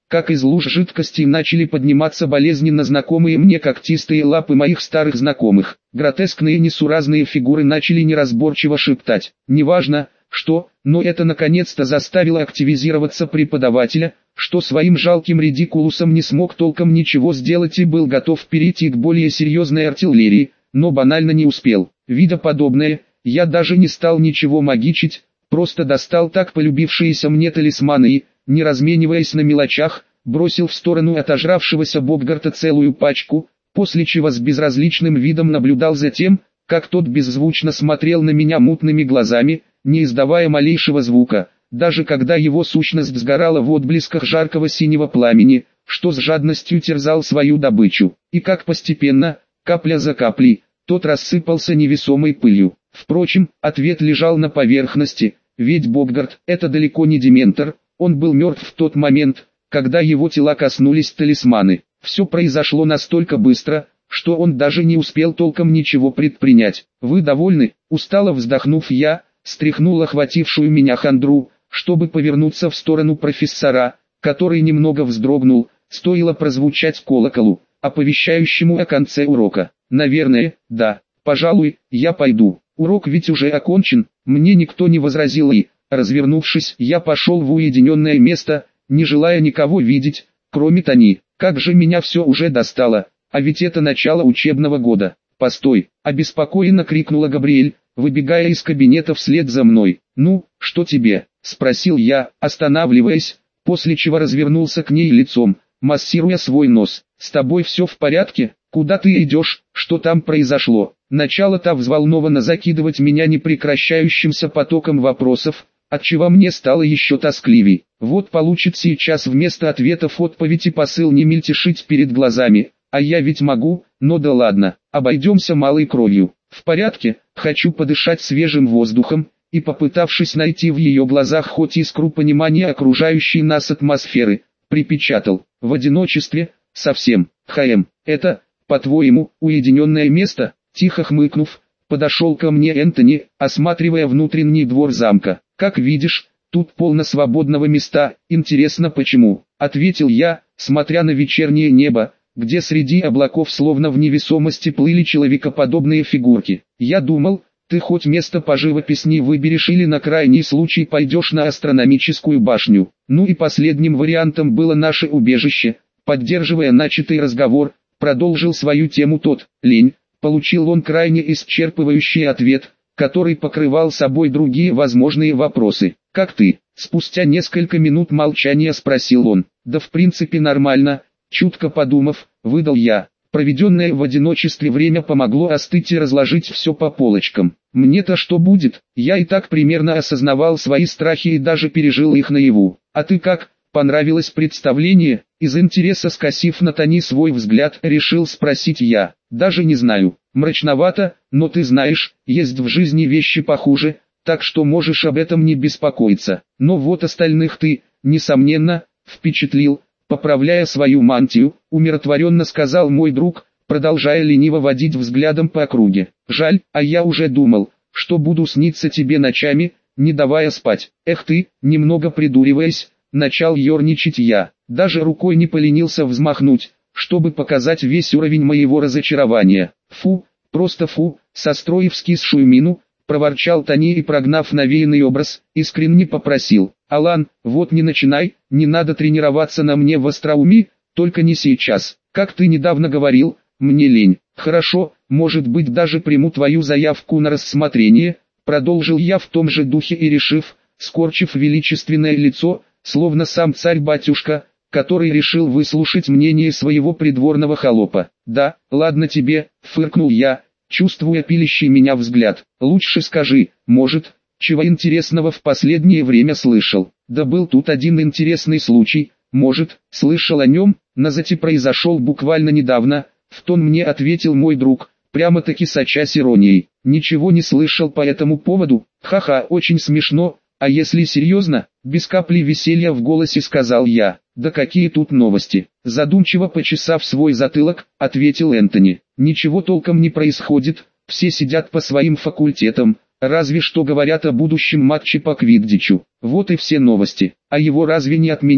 как из луж жидкости начали подниматься болезненно знакомые мне когтистые лапы моих старых знакомых. Гротескные несуразные фигуры начали неразборчиво шептать. Неважно, что, но это наконец-то заставило активизироваться преподавателя, что своим жалким редикулусом не смог толком ничего сделать и был готов перейти к более серьезной артиллерии, но банально не успел. Видя подобное, я даже не стал ничего магичить, просто достал так полюбившиеся мне талисманы и, не размениваясь на мелочах, бросил в сторону отожравшегося Боггарта целую пачку, после чего с безразличным видом наблюдал за тем, как тот беззвучно смотрел на меня мутными глазами, не издавая малейшего звука, даже когда его сущность сгорала в отблесках жаркого синего пламени, что с жадностью терзал свою добычу, и как постепенно, капля за каплей, тот рассыпался невесомой пылью. Впрочем, ответ лежал на поверхности, ведь Боггарт – это далеко не дементор, он был мертв в тот момент, когда его тела коснулись талисманы. Все произошло настолько быстро, что он даже не успел толком ничего предпринять. «Вы довольны?» – устало вздохнув я, стряхнул охватившую меня хандру, чтобы повернуться в сторону профессора, который немного вздрогнул, стоило прозвучать колоколу, оповещающему о конце урока. «Наверное, да, пожалуй, я пойду. Урок ведь уже окончен», мне никто не возразил и, развернувшись, я пошел в уединенное место, не желая никого видеть, кроме Тони. Как же меня все уже достало, а ведь это начало учебного года. «Постой!» – обеспокоенно крикнула Габриэль, выбегая из кабинета вслед за мной. «Ну, что тебе?» – спросил я, останавливаясь, после чего развернулся к ней лицом, массируя свой нос. «С тобой все в порядке? Куда ты идешь? Что там произошло?» Начала-то взволнованно закидывать меня непрекращающимся потоком вопросов, отчего мне стало еще тоскливей. Вот получит сейчас вместо ответов отповедь и посыл не мельтешить перед глазами, а я ведь могу, но да ладно, обойдемся малой кровью. В порядке, хочу подышать свежим воздухом, и попытавшись найти в ее глазах хоть искру понимания окружающей нас атмосферы, припечатал, в одиночестве, совсем, это, по-твоему, уединенное место? Тихо хмыкнув, подошел ко мне Энтони, осматривая внутренний двор замка. «Как видишь, тут полно свободного места, интересно почему?» — ответил я, смотря на вечернее небо, где среди облаков словно в невесомости плыли человекоподобные фигурки. «Я думал, ты хоть место поживописней выберешь или на крайний случай пойдешь на астрономическую башню». Ну и последним вариантом было наше убежище. Поддерживая начатый разговор, продолжил свою тему тот. «Лень». Получил он крайне исчерпывающий ответ, который покрывал собой другие возможные вопросы. «Как ты?» Спустя несколько минут молчания спросил он. «Да в принципе нормально», чутко подумав, выдал я. Проведенное в одиночестве время помогло остыть и разложить все по полочкам. Мне-то что будет? Я и так примерно осознавал свои страхи и даже пережил их наяву. А ты как? Понравилось представление? Из интереса скосив на Тони свой взгляд, решил спросить я. Даже не знаю, мрачновато, но ты знаешь, есть в жизни вещи похуже, так что можешь об этом не беспокоиться. Но вот остальных ты, несомненно, впечатлил, поправляя свою мантию, умиротворенно сказал мой друг, продолжая лениво водить взглядом по округе. Жаль, а я уже думал, что буду сниться тебе ночами, не давая спать. Эх ты, немного придуриваясь, начал ерничать я, даже рукой не поленился взмахнуть, чтобы показать весь уровень моего разочарования. Фу, просто фу, состроив скисшую мину, проворчал Тони и, прогнав навеянный образ, искренне попросил. «Алан, вот не начинай, не надо тренироваться на мне в остроумии, только не сейчас. Как ты недавно говорил, мне лень». «Хорошо, может быть даже приму твою заявку на рассмотрение», продолжил я в том же духе и решив, скорчив величественное лицо, словно сам царь-батюшка, который решил выслушать мнение своего придворного холопа. «Да, ладно тебе», фыркнул я, чувствуя пилящий меня взгляд. «Лучше скажи, может, чего интересного в последнее время слышал?» «Да был тут один интересный случай, может, слышал о нем, но зате произошел буквально недавно», в тон мне ответил мой друг, прямо-таки сочась иронией. «Ничего не слышал по этому поводу? Ха-ха, очень смешно, а если серьезно?» Без капли веселья в голосе сказал я. «Да какие тут новости?» Задумчиво почесав свой затылок, ответил Энтони. «Ничего толком не происходит, все сидят по своим факультетам, разве что говорят о будущем матче по квиддичу. Вот и все новости. А его разве не отменили?»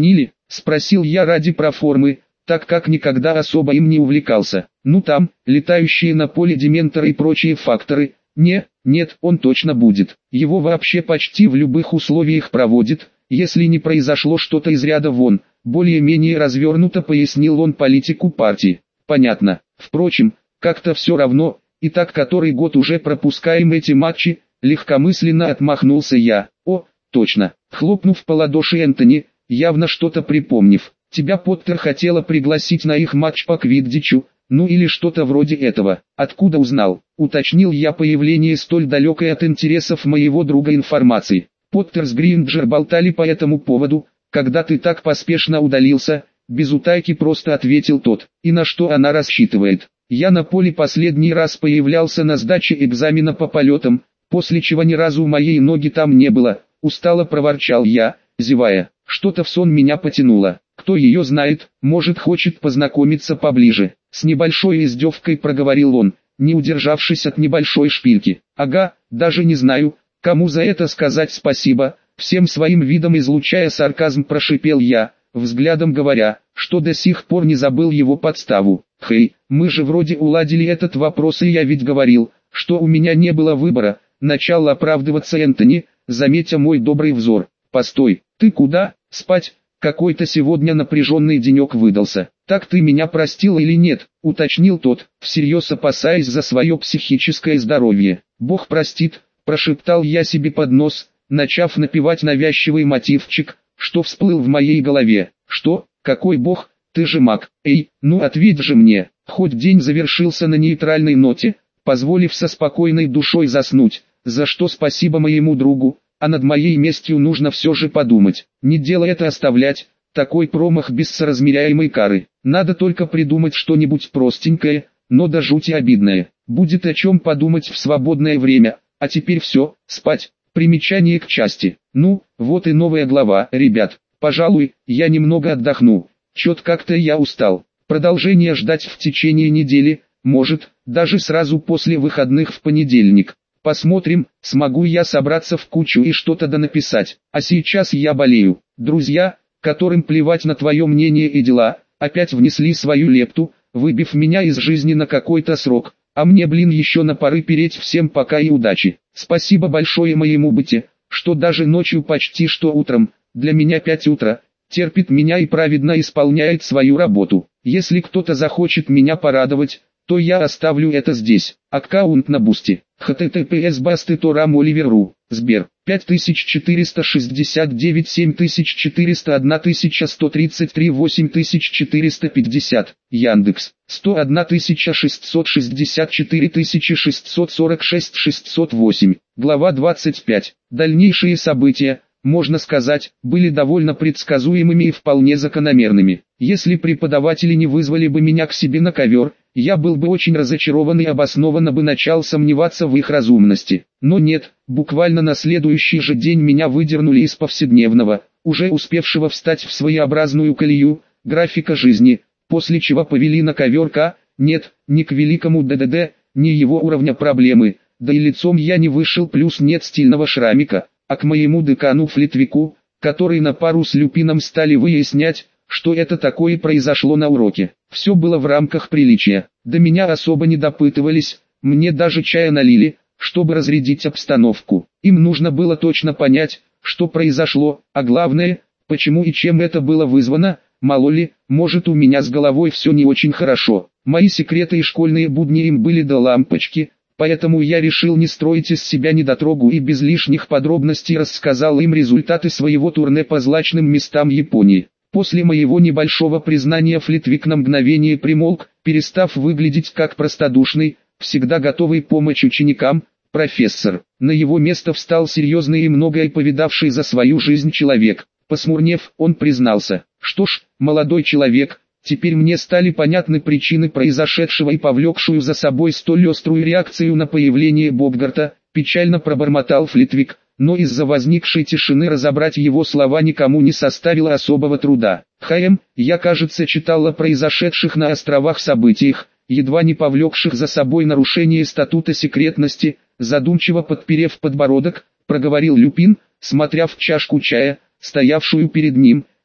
Спросил я ради проформы, так как никогда особо им не увлекался. Ну там, летающие на поле дементоры и прочие факторы. Нет, он точно будет. Его вообще почти в любых условиях проводит, если не произошло что-то из ряда вон. Более-менее развернуто пояснил он политику партии. Понятно. Впрочем, как-то все равно, и так который год уже пропускаем эти матчи, легкомысленно отмахнулся я. О, точно. Хлопнув по ладоши Энтони, явно что-то припомнив. Тебя Поттер хотела пригласить на их матч по квиддичу, ну или что-то вроде этого. Откуда узнал? Уточнил я появление столь далекой от интересов моего друга информации. Поттер с Гринджер болтали по этому поводу, когда ты так поспешно удалился, без утайки просто ответил тот. И на что она рассчитывает? Я на поле последний раз появлялся на сдаче экзамена по полетам, после чего ни разу моей ноги там не было, устало проворчал я, зевая. Что-то в сон меня потянуло. Кто ее знает, может хочет познакомиться поближе. С небольшой издевкой проговорил он, не удержавшись от небольшой шпильки. Ага, даже не знаю, кому за это сказать спасибо. Всем своим видом излучая сарказм прошипел я, взглядом говоря, что до сих пор не забыл его подставу. Хей, мы же вроде уладили этот вопрос, и я ведь говорил, что у меня не было выбора. Начал оправдываться Энтони, заметя мой добрый взор. Постой, ты куда? Спать? Какой-то сегодня напряженный денек выдался. Так ты меня простил или нет? Уточнил тот, всерьез опасаясь за свое психическое здоровье. Бог простит, прошептал я себе под нос, начав напевать навязчивый мотивчик, что всплыл в моей голове. Что? Какой Бог? Ты же маг. Эй, ну ответь же мне. Хоть день завершился на нейтральной ноте, позволив со спокойной душой заснуть, за что спасибо моему другу. А над моей местью нужно все же подумать. Не дело это оставлять, такой промах без соразмеряемой кары. Надо только придумать что-нибудь простенькое, но до жути обидное. Будет о чем подумать в свободное время. А теперь все, спать. Примечание к части. Ну, вот и новая глава, ребят. Пожалуй, я немного отдохну. Чё-то как-то я устал. Продолжение ждать в течение недели, может, даже сразу после выходных в понедельник. Посмотрим, смогу я собраться в кучу и что-то донаписать. А сейчас я болею. Друзья, которым плевать на твое мнение и дела, опять внесли свою лепту, выбив меня из жизни на какой-то срок. А мне, еще на поры переть. Всем пока и удачи. Спасибо большое моему быте, что даже ночью почти что утром, для меня 5 утра, терпит меня и праведно исполняет свою работу. Если кто-то захочет меня порадовать, то я оставлю это здесь. Аккаунт на Бусти. https://basty.ram/Oliver.ru. Сбер. 5469 7401 1133 8450. Яндекс. 101 664 646 608. Глава 25. Дальнейшие события, можно сказать, были довольно предсказуемыми и вполне закономерными. Если преподаватели не вызвали бы меня к себе на ковер, я был бы очень разочарован и обоснованно бы начал сомневаться в их разумности. Но нет, буквально на следующий же день меня выдернули из повседневного, уже успевшего встать в своеобразную колею, графика жизни, после чего повели на ковер нет, не к великому ДДД, не его уровня проблемы, да и лицом я не вышел, плюс нет стильного шрамика, а к моему декану Флитвику, который на пару с Люпином стали выяснять, что это такое произошло на уроке. Все было в рамках приличия. До меня особо не допытывались, мне даже чая налили, чтобы разрядить обстановку. Им нужно было точно понять, что произошло, а главное, почему и чем это было вызвано. Мало ли, может, у меня с головой все не очень хорошо. Мои секреты и школьные будни им были до лампочки, поэтому я решил не строить из себя недотрогу и без лишних подробностей рассказал им результаты своего турне по злачным местам Японии. После моего небольшого признания Флитвик на мгновение примолк, перестав выглядеть как простодушный, всегда готовый помочь ученикам, профессор. На его место встал серьезный и многое повидавший за свою жизнь человек. Посмурнев, он признался: «Что ж, молодой человек, теперь мне стали понятны причины произошедшего и повлекшую за собой столь острую реакцию на появление Боггарта», печально пробормотал Флитвик. Но из-за возникшей тишины разобрать его слова никому не составило особого труда. Я, кажется, читал о произошедших на островах событиях, едва не повлекших за собой нарушение статута секретности, задумчиво подперев подбородок, проговорил Люпин, смотря в чашку чая, стоявшую перед ним.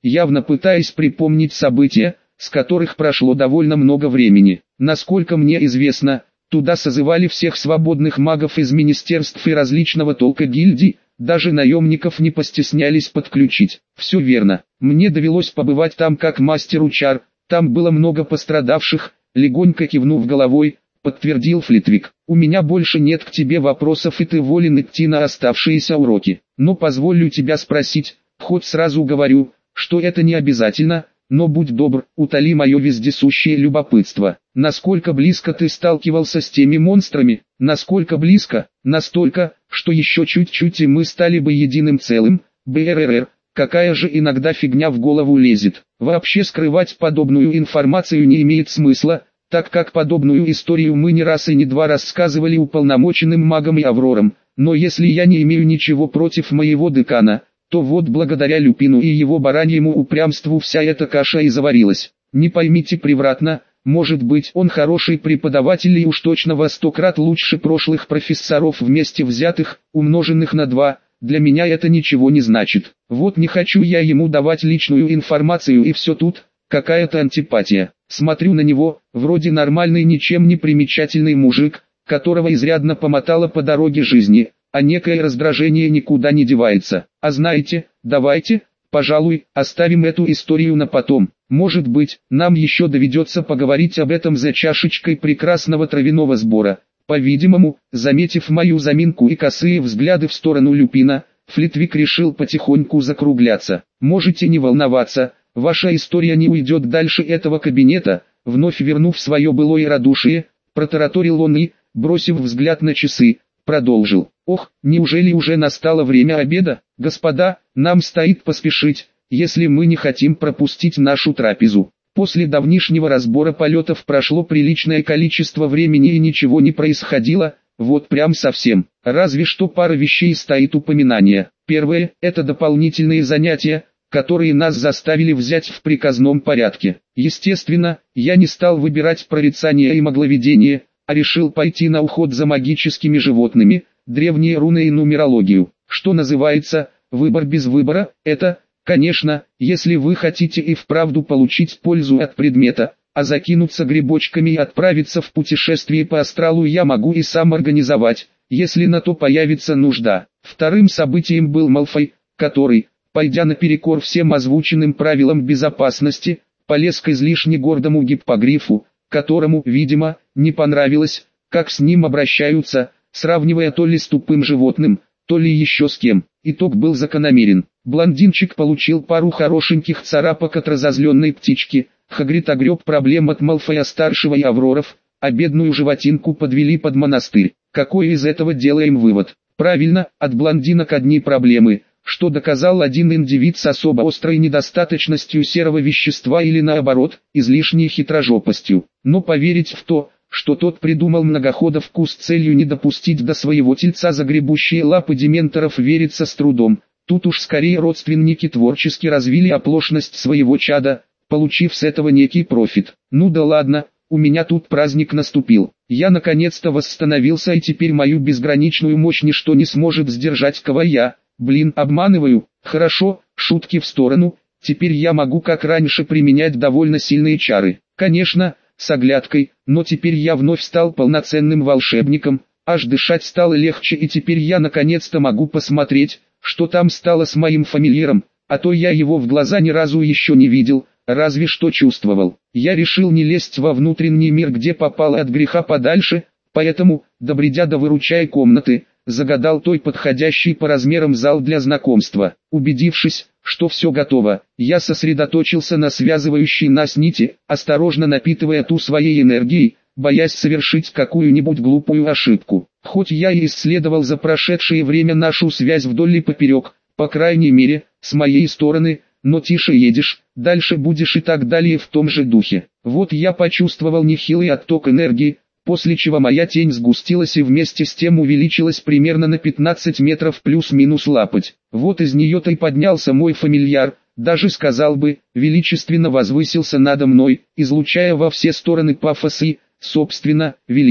явно пытаясь припомнить события, с которых прошло довольно много времени. Насколько мне известно, туда созывали всех свободных магов из министерств и различного толка гильдий, даже наемников не постеснялись подключить. Все верно, мне довелось побывать там как мастеру чар, там было много пострадавших, легонько кивнув головой, подтвердил Флитвик. У меня больше нет к тебе вопросов и ты волен идти на оставшиеся уроки. Но позволю тебя спросить, хоть сразу говорю, что это не обязательно, но будь добр, утоли мое вездесущее любопытство. Насколько близко ты сталкивался с теми монстрами? Насколько близко? Настолько, что еще чуть-чуть и мы стали бы единым целым. БРРР, какая же иногда фигня в голову лезет. Вообще скрывать подобную информацию не имеет смысла, так как подобную историю мы не раз и не два рассказывали уполномоченным магам и Аврорам. Но если я не имею ничего против моего декана, то вот благодаря Люпину и его бараньему упрямству вся эта каша и заварилась. Не поймите превратно, может быть он хороший преподаватель и уж точно во 100 крат лучше прошлых профессоров вместе взятых, умноженных на 2, для меня это ничего не значит. Вот не хочу я ему давать личную информацию и все тут, какая-то антипатия. Смотрю на него, вроде нормальный ничем не примечательный мужик, которого изрядно помотало по дороге жизни, а некое раздражение никуда не девается. А знаете, давайте, пожалуй, оставим эту историю на потом. Может быть, нам еще доведется поговорить об этом за чашечкой прекрасного травяного сбора. По-видимому, заметив мою заминку и косые взгляды в сторону Люпина, Флитвик решил потихоньку закругляться. Можете не волноваться, ваша история не уйдет дальше этого кабинета. Вновь вернув свое былое радушие, протараторил он и, бросив взгляд на часы, продолжил. Ох, неужели уже настало время обеда? Господа, нам стоит поспешить, если мы не хотим пропустить нашу трапезу. После давнишнего разбора полетов прошло приличное количество времени и ничего не происходило, вот прям совсем. Разве что пара вещей стоит упоминания. Первое – это дополнительные занятия, которые нас заставили взять в приказном порядке. Естественно, я не стал выбирать прорицание и магловедение, а решил пойти на уход за магическими животными, древние руны и нумерологию. Что называется, выбор без выбора, это, конечно, если вы хотите и вправду получить пользу от предмета, а закинуться грибочками и отправиться в путешествие по астралу я могу и сам организовать, если на то появится нужда. Вторым событием был Малфой, который, пойдя наперекор всем озвученным правилам безопасности, полез к излишне гордому гиппогрифу, которому, видимо, не понравилось, как с ним обращаются, сравнивая то ли с тупым животным, то ли еще с кем. Итог был закономерен. Блондинчик получил пару хорошеньких царапок от разозленной птички, Хагрид огреб проблем от Малфоя-старшего и Авроров, а бедную животинку подвели под монастырь. Какой из этого делаем вывод? Правильно, от блондинок одни проблемы, что доказал один индивид с особо острой недостаточностью серого вещества или наоборот, излишней хитрожопостью. Но поверить в то, что тот придумал многоходовку с целью не допустить до своего тельца загребущие лапы дементоров, верится с трудом. Тут уж скорее родственники творчески развили оплошность своего чада, получив с этого некий профит. Ну да ладно, у меня тут праздник наступил. Я наконец-то восстановился и теперь мою безграничную мощь ничто не сможет сдержать. Кого я, обманываю? Хорошо, шутки в сторону, теперь я могу как раньше применять довольно сильные чары. Конечно, с оглядкой, но теперь я вновь стал полноценным волшебником, аж дышать стало легче и теперь я наконец-то могу посмотреть, что там стало с моим фамильяром, а то я его в глаза ни разу еще не видел, разве что чувствовал. Я решил не лезть во внутренний мир, где попало от греха подальше, поэтому, добредя до выручай комнаты, загадал той подходящий по размерам зал для знакомства. Убедившись, что все готово, я сосредоточился на связывающей нас нити, осторожно напитывая ту своей энергией, боясь совершить какую-нибудь глупую ошибку. Хоть я и исследовал за прошедшее время нашу связь вдоль и поперек, по крайней мере, с моей стороны, но тише едешь, дальше будешь и так далее в том же духе. Вот я почувствовал нехилый отток энергии, после чего моя тень сгустилась и вместе с тем увеличилась примерно на 15 метров плюс-минус лапоть. Вот из нее-то и поднялся мой фамильяр, даже сказал бы, величественно возвысился надо мной, излучая во все стороны пафос и, собственно, величие.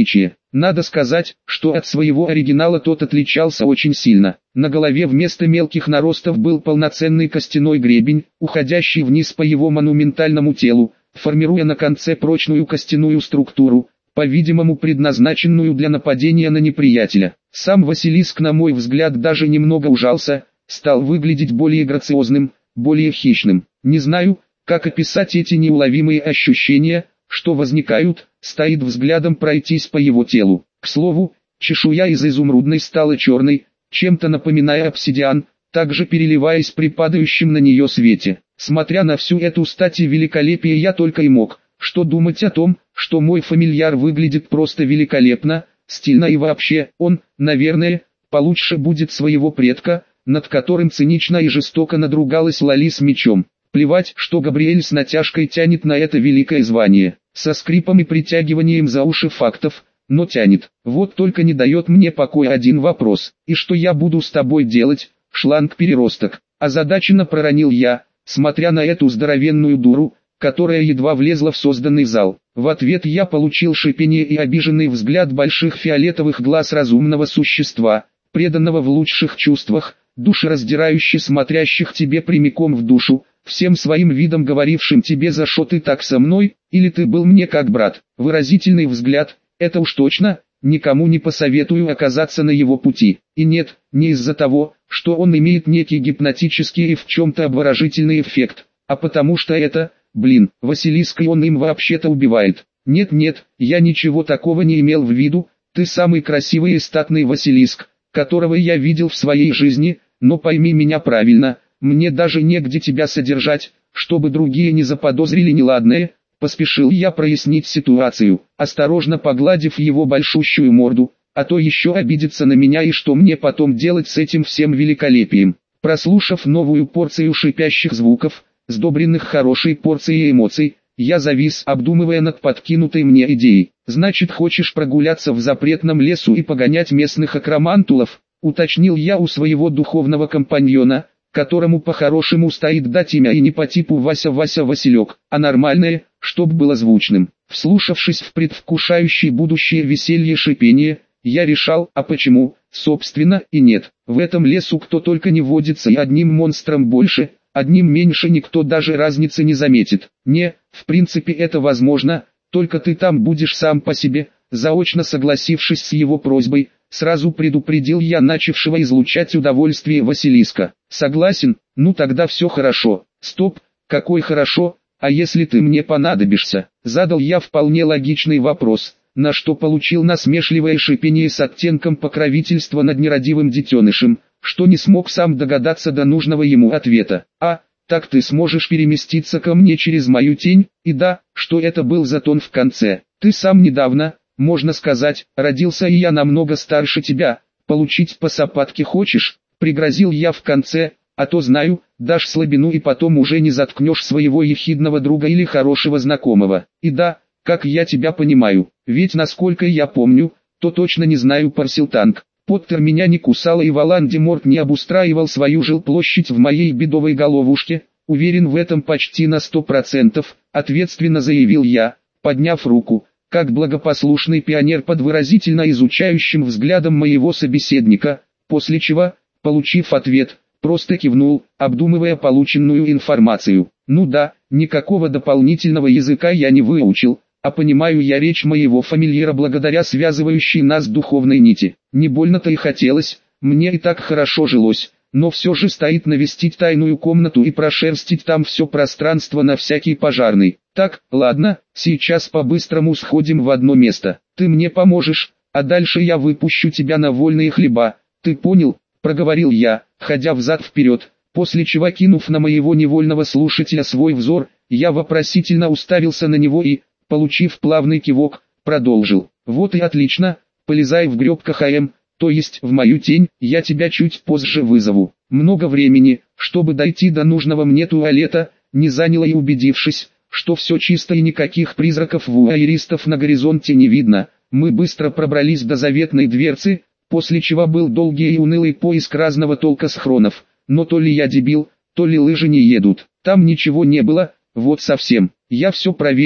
Надо сказать, что от своего оригинала тот отличался очень сильно. На голове вместо мелких наростов был полноценный костяной гребень, уходящий вниз по его монументальному телу, формируя на конце прочную костяную структуру, по-видимому предназначенную для нападения на неприятеля. Сам Василиск, на мой взгляд, даже немного ужался, стал выглядеть более грациозным, более хищным. Не знаю, как описать эти неуловимые ощущения, что возникают, стоит взглядом пройтись по его телу. К слову, чешуя из изумрудной стала черной, чем-то напоминая обсидиан, также переливаясь при падающем на нее свете. Смотря на всю эту стать и великолепие, я только и мог, что думать о том, что мой фамильяр выглядит просто великолепно, стильно и вообще, он, наверное, получше будет своего предка, над которым цинично и жестоко надругалась Лали с мечом. Плевать, что Габриэль с натяжкой тянет на это великое звание, со скрипом и притягиванием за уши фактов, но тянет. Вот только не дает мне покоя один вопрос: и что я буду с тобой делать, шланг-переросток? Озадаченно проронил я, смотря на эту здоровенную дуру, которая едва влезла в созданный зал. В ответ я получил шипение и обиженный взгляд больших фиолетовых глаз разумного существа, преданного в лучших чувствах, душераздирающе смотрящих тебе прямиком в душу, всем своим видом говорившим тебе: за что ты так со мной, или ты был мне как брат. Выразительный взгляд, это уж точно, никому не посоветую оказаться на его пути. И нет, не из-за того, что он имеет некий гипнотический и в чем-то обворожительный эффект, а потому что это, Василиск, и он им вообще-то убивает. Нет, я ничего такого не имел в виду, ты самый красивый и статный Василиск, которого я видел в своей жизни, но пойми меня правильно, мне даже негде тебя содержать, чтобы другие не заподозрили неладное. Поспешил я прояснить ситуацию, осторожно погладив его большущую морду, а то еще обидится на меня, и что мне потом делать с этим всем великолепием. Прослушав новую порцию шипящих звуков, сдобренных хорошей порцией эмоций, я завис, обдумывая над подкинутой мне идеей. «Значит, хочешь прогуляться в запретном лесу и погонять местных акромантулов?» — уточнил я у своего духовного компаньона, которому по-хорошему стоит дать имя и не по типу Вася-Василек, а нормальное, чтоб было звучным. Вслушавшись в предвкушающее будущее веселье шипение, я решал: а почему, собственно, и нет. В этом лесу кто только не водится, и одним монстром больше, одним меньше никто даже разницы не заметит. Не, в принципе это возможно, только ты там будешь сам по себе. Заочно согласившись с его просьбой, сразу предупредил я начавшего излучать удовольствие Василиска. Согласен? Ну тогда все хорошо. Стоп, какой хорошо, а если ты мне понадобишься? Задал я вполне логичный вопрос, на что получил насмешливое шипение с оттенком покровительства над нерадивым детенышем, что не смог сам догадаться до нужного ему ответа. А, так ты сможешь переместиться ко мне через мою тень? И да, что это был за тон в конце? Ты сам недавно, можно сказать, родился, и я намного старше тебя. Получить по сапатке хочешь? Пригрозил я в конце, а то знаю, дашь слабину и потом уже не заткнешь своего ехидного друга или хорошего знакомого. И да, как я тебя понимаю, ведь насколько я помню, то точно не знаю, Парсилтанг. Поттер меня не кусал, и Волан-де-Морт не обустраивал свою жилплощадь в моей бедовой головушке, уверен в этом почти на 100%, ответственно заявил я, подняв руку, как благопослушный пионер под выразительно изучающим взглядом моего собеседника, после чего, получив ответ, просто кивнул, обдумывая полученную информацию. Ну да, никакого дополнительного языка я не выучил, а понимаю я речь моего фамильяра благодаря связывающей нас духовной нити. Не больно-то и хотелось, мне и так хорошо жилось, но все же стоит навестить тайную комнату и прошерстить там все пространство на всякий пожарный. Так, ладно, сейчас по-быстрому сходим в одно место. Ты мне поможешь, а дальше я выпущу тебя на вольные хлеба. Ты понял? Проговорил я, ходя взад-вперед, после чего, кинув на моего невольного слушателя свой взор, я вопросительно уставился на него и, получив плавный кивок, продолжил. Вот и отлично, полезай в греб КХМ, то есть в мою тень, я тебя чуть позже вызову. Много времени, чтобы дойти до нужного мне туалета, не заняло, и убедившись, что все чисто и никаких призраков вуайеристов на горизонте не видно, мы быстро пробрались до заветной дверцы, после чего был долгий и унылый поиск разного толка схронов, но то ли я дебил, то ли лыжи не едут, там ничего не было, вот совсем. Я все проверил,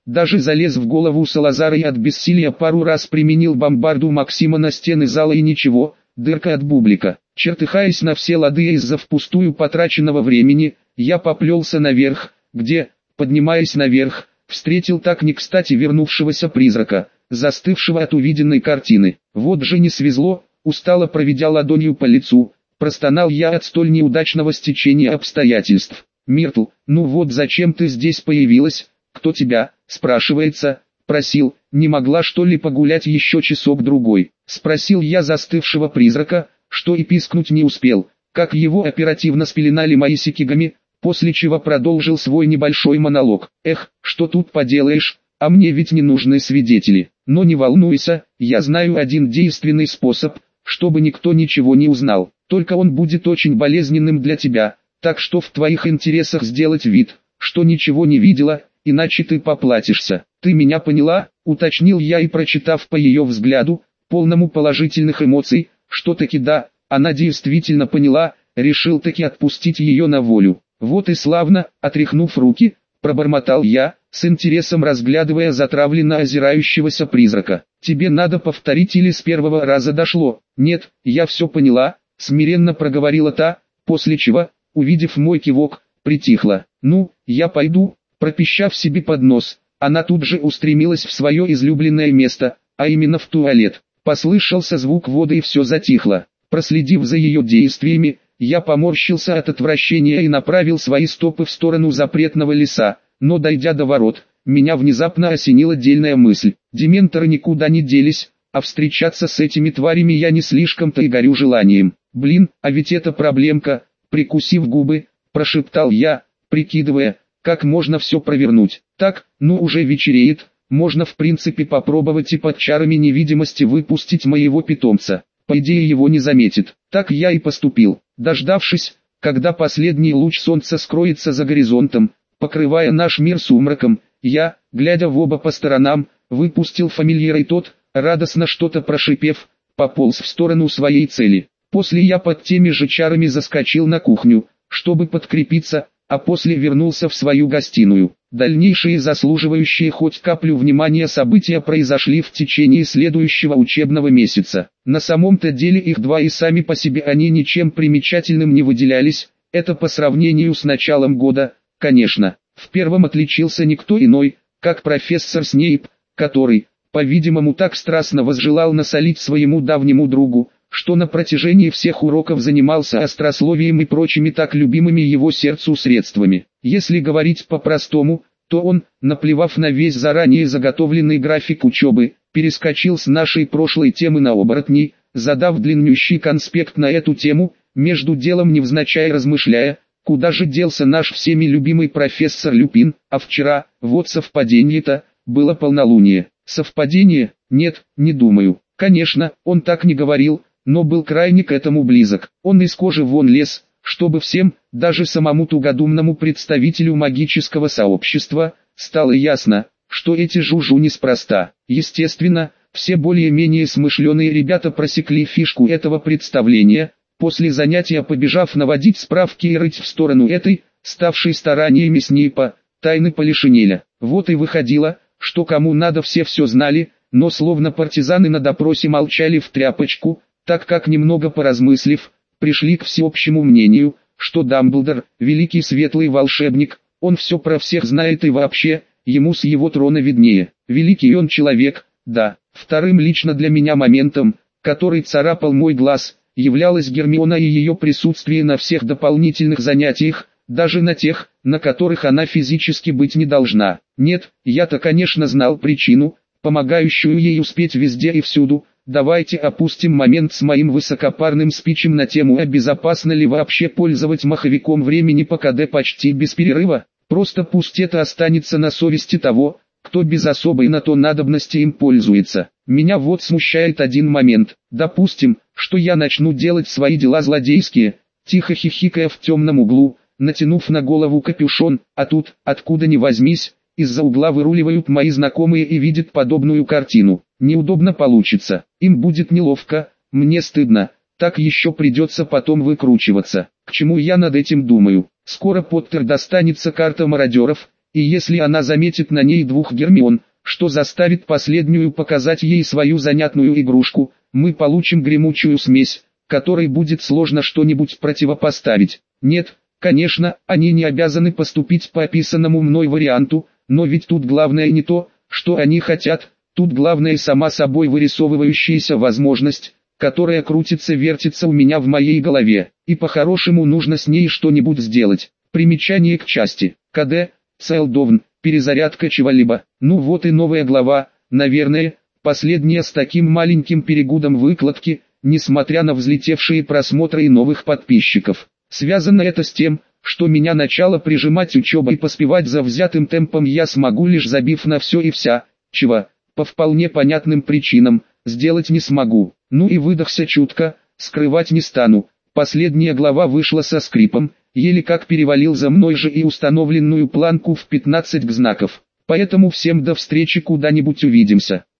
Даже залез в голову Салазара и от бессилия пару раз применил бомбарду Максима на стены зала и ничего, дырка от бублика. Чертыхаясь на все лады из-за впустую потраченного времени, я поплелся наверх, где, поднимаясь наверх, встретил так не кстати вернувшегося призрака, застывшего от увиденной картины. Вот же не свезло, устало проведя ладонью по лицу, простонал я от столь неудачного стечения обстоятельств. «Миртл, ну вот зачем ты здесь появилась, кто тебя, спрашивается, просил, не могла что ли погулять еще часок-другой?» Спросил я застывшего призрака, что и пискнуть не успел, как его оперативно спеленали мои сикигами, после чего продолжил свой небольшой монолог. «Эх, что тут поделаешь, а мне ведь не нужны свидетели. Но не волнуйся, я знаю один действенный способ, чтобы никто ничего не узнал. Только он будет очень болезненным для тебя, так что в твоих интересах сделать вид, что ничего не видела, иначе ты поплатишься. Ты меня поняла?» — уточнил я и, прочитав по ее взгляду, полному положительных эмоций, что таки да, она действительно поняла, решил таки отпустить ее на волю. «Вот и славно», — отряхнув руки, пробормотал я, с интересом разглядывая затравленно озирающегося призрака. «Тебе надо повторить или с первого раза дошло?» «Нет, я все поняла», — смиренно проговорила та, после чего, увидев мой кивок, притихла. «Ну, я пойду», — пропищав себе под нос, она тут же устремилась в свое излюбленное место, а именно в туалет. Послышался звук воды и все затихло. Проследив за ее действиями, я поморщился от отвращения и направил свои стопы в сторону запретного леса, но дойдя до ворот, меня внезапно осенила дельная мысль. Дементоры никуда не делись, а встречаться с этими тварями я не слишком-то и горю желанием. «Блин, а ведь это проблемка», — прикусив губы, прошептал я, прикидывая, как можно все провернуть. «Так, ну уже вечереет, можно в принципе попробовать и под чарами невидимости выпустить моего питомца. По идее его не заметит». Так я и поступил. Дождавшись, когда последний луч солнца скроется за горизонтом, покрывая наш мир сумраком, я, глядя в оба по сторонам, выпустил фамильяра, и тот, радостно что-то прошипев, пополз в сторону своей цели. После я под теми же чарами заскочил на кухню, чтобы подкрепиться, а после вернулся в свою гостиную. Дальнейшие заслуживающие хоть каплю внимания события произошли в течение следующего учебного месяца. На самом-то деле их два, и сами по себе они ничем примечательным не выделялись, это по сравнению с началом года, конечно. В первом отличился никто иной, как профессор Снейп, который, по-видимому, так страстно возжелал насолить своему давнему другу, что на протяжении всех уроков занимался острословием и прочими так любимыми его сердцу средствами. Если говорить по-простому, то он, наплевав на весь заранее заготовленный график учебы, перескочил с нашей прошлой темы на оборотней, задав длиннющий конспект на эту тему, между делом невзначай размышляя, куда же делся наш всеми любимый профессор Люпин, а вчера, вот совпадение-то, было полнолуние. Совпадение? Нет, не думаю. Конечно, он так не говорил, но был крайне к этому близок. Он из кожи вон лез, чтобы всем, даже самому тугодумному представителю магического сообщества, стало ясно, что эти жужу неспроста. Естественно, все более-менее смышленые ребята просекли фишку этого представления, после занятия побежав наводить справки и рыть в сторону этой, ставшей стараниями Снейпа, тайны Полишинеля. Вот и выходило, что кому надо все знали, но словно партизаны на допросе молчали в тряпочку, так как, немного поразмыслив, пришли к всеобщему мнению, что Дамблдор, великий светлый волшебник, он все про всех знает и вообще, ему с его трона виднее. Великий он человек, да. Вторым лично для меня моментом, который царапал мой глаз, являлась Гермиона и ее присутствие на всех дополнительных занятиях, даже на тех, на которых она физически быть не должна. Нет, я-то конечно знал причину, помогающую ей успеть везде и всюду. Давайте опустим момент с моим высокопарным спичем на тему, а безопасно ли вообще пользовать маховиком времени по КД почти без перерыва. Просто пусть это останется на совести того, кто без особой на то надобности им пользуется. Меня вот смущает один момент. Допустим, что я начну делать свои дела злодейские, тихо хихикая в темном углу, натянув на голову капюшон, а тут, откуда ни возьмись, из-за угла выруливают мои знакомые и видят подобную картину. Неудобно получится, им будет неловко, мне стыдно, так еще придется потом выкручиваться. К чему я над этим думаю? Скоро Поттер достанется карта мародеров, и если она заметит на ней двух Гермион, что заставит последнюю показать ей свою занятную игрушку, мы получим гремучую смесь, которой будет сложно что-нибудь противопоставить. Нет, конечно, они не обязаны поступить по описанному мной варианту, но ведь тут главное не то, что они хотят, тут главное сама собой вырисовывающаяся возможность, которая крутится-вертится у меня в моей голове, и по-хорошему нужно с ней что-нибудь сделать. Примечание к части. КД, Целдовн, перезарядка чего-либо. Ну вот и новая глава, наверное, последняя с таким маленьким перегудом выкладки, несмотря на взлетевшие просмотры и новых подписчиков. Связано это с тем, что меня начало прижимать учеба и поспевать за взятым темпом я смогу лишь забив на все и вся, чего, по вполне понятным причинам, сделать не смогу. Ну и выдохся чутко, скрывать не стану. Последняя глава вышла со скрипом, еле как перевалил за мной же и установленную планку в 15 знаков. Поэтому всем до встречи, куда-нибудь увидимся.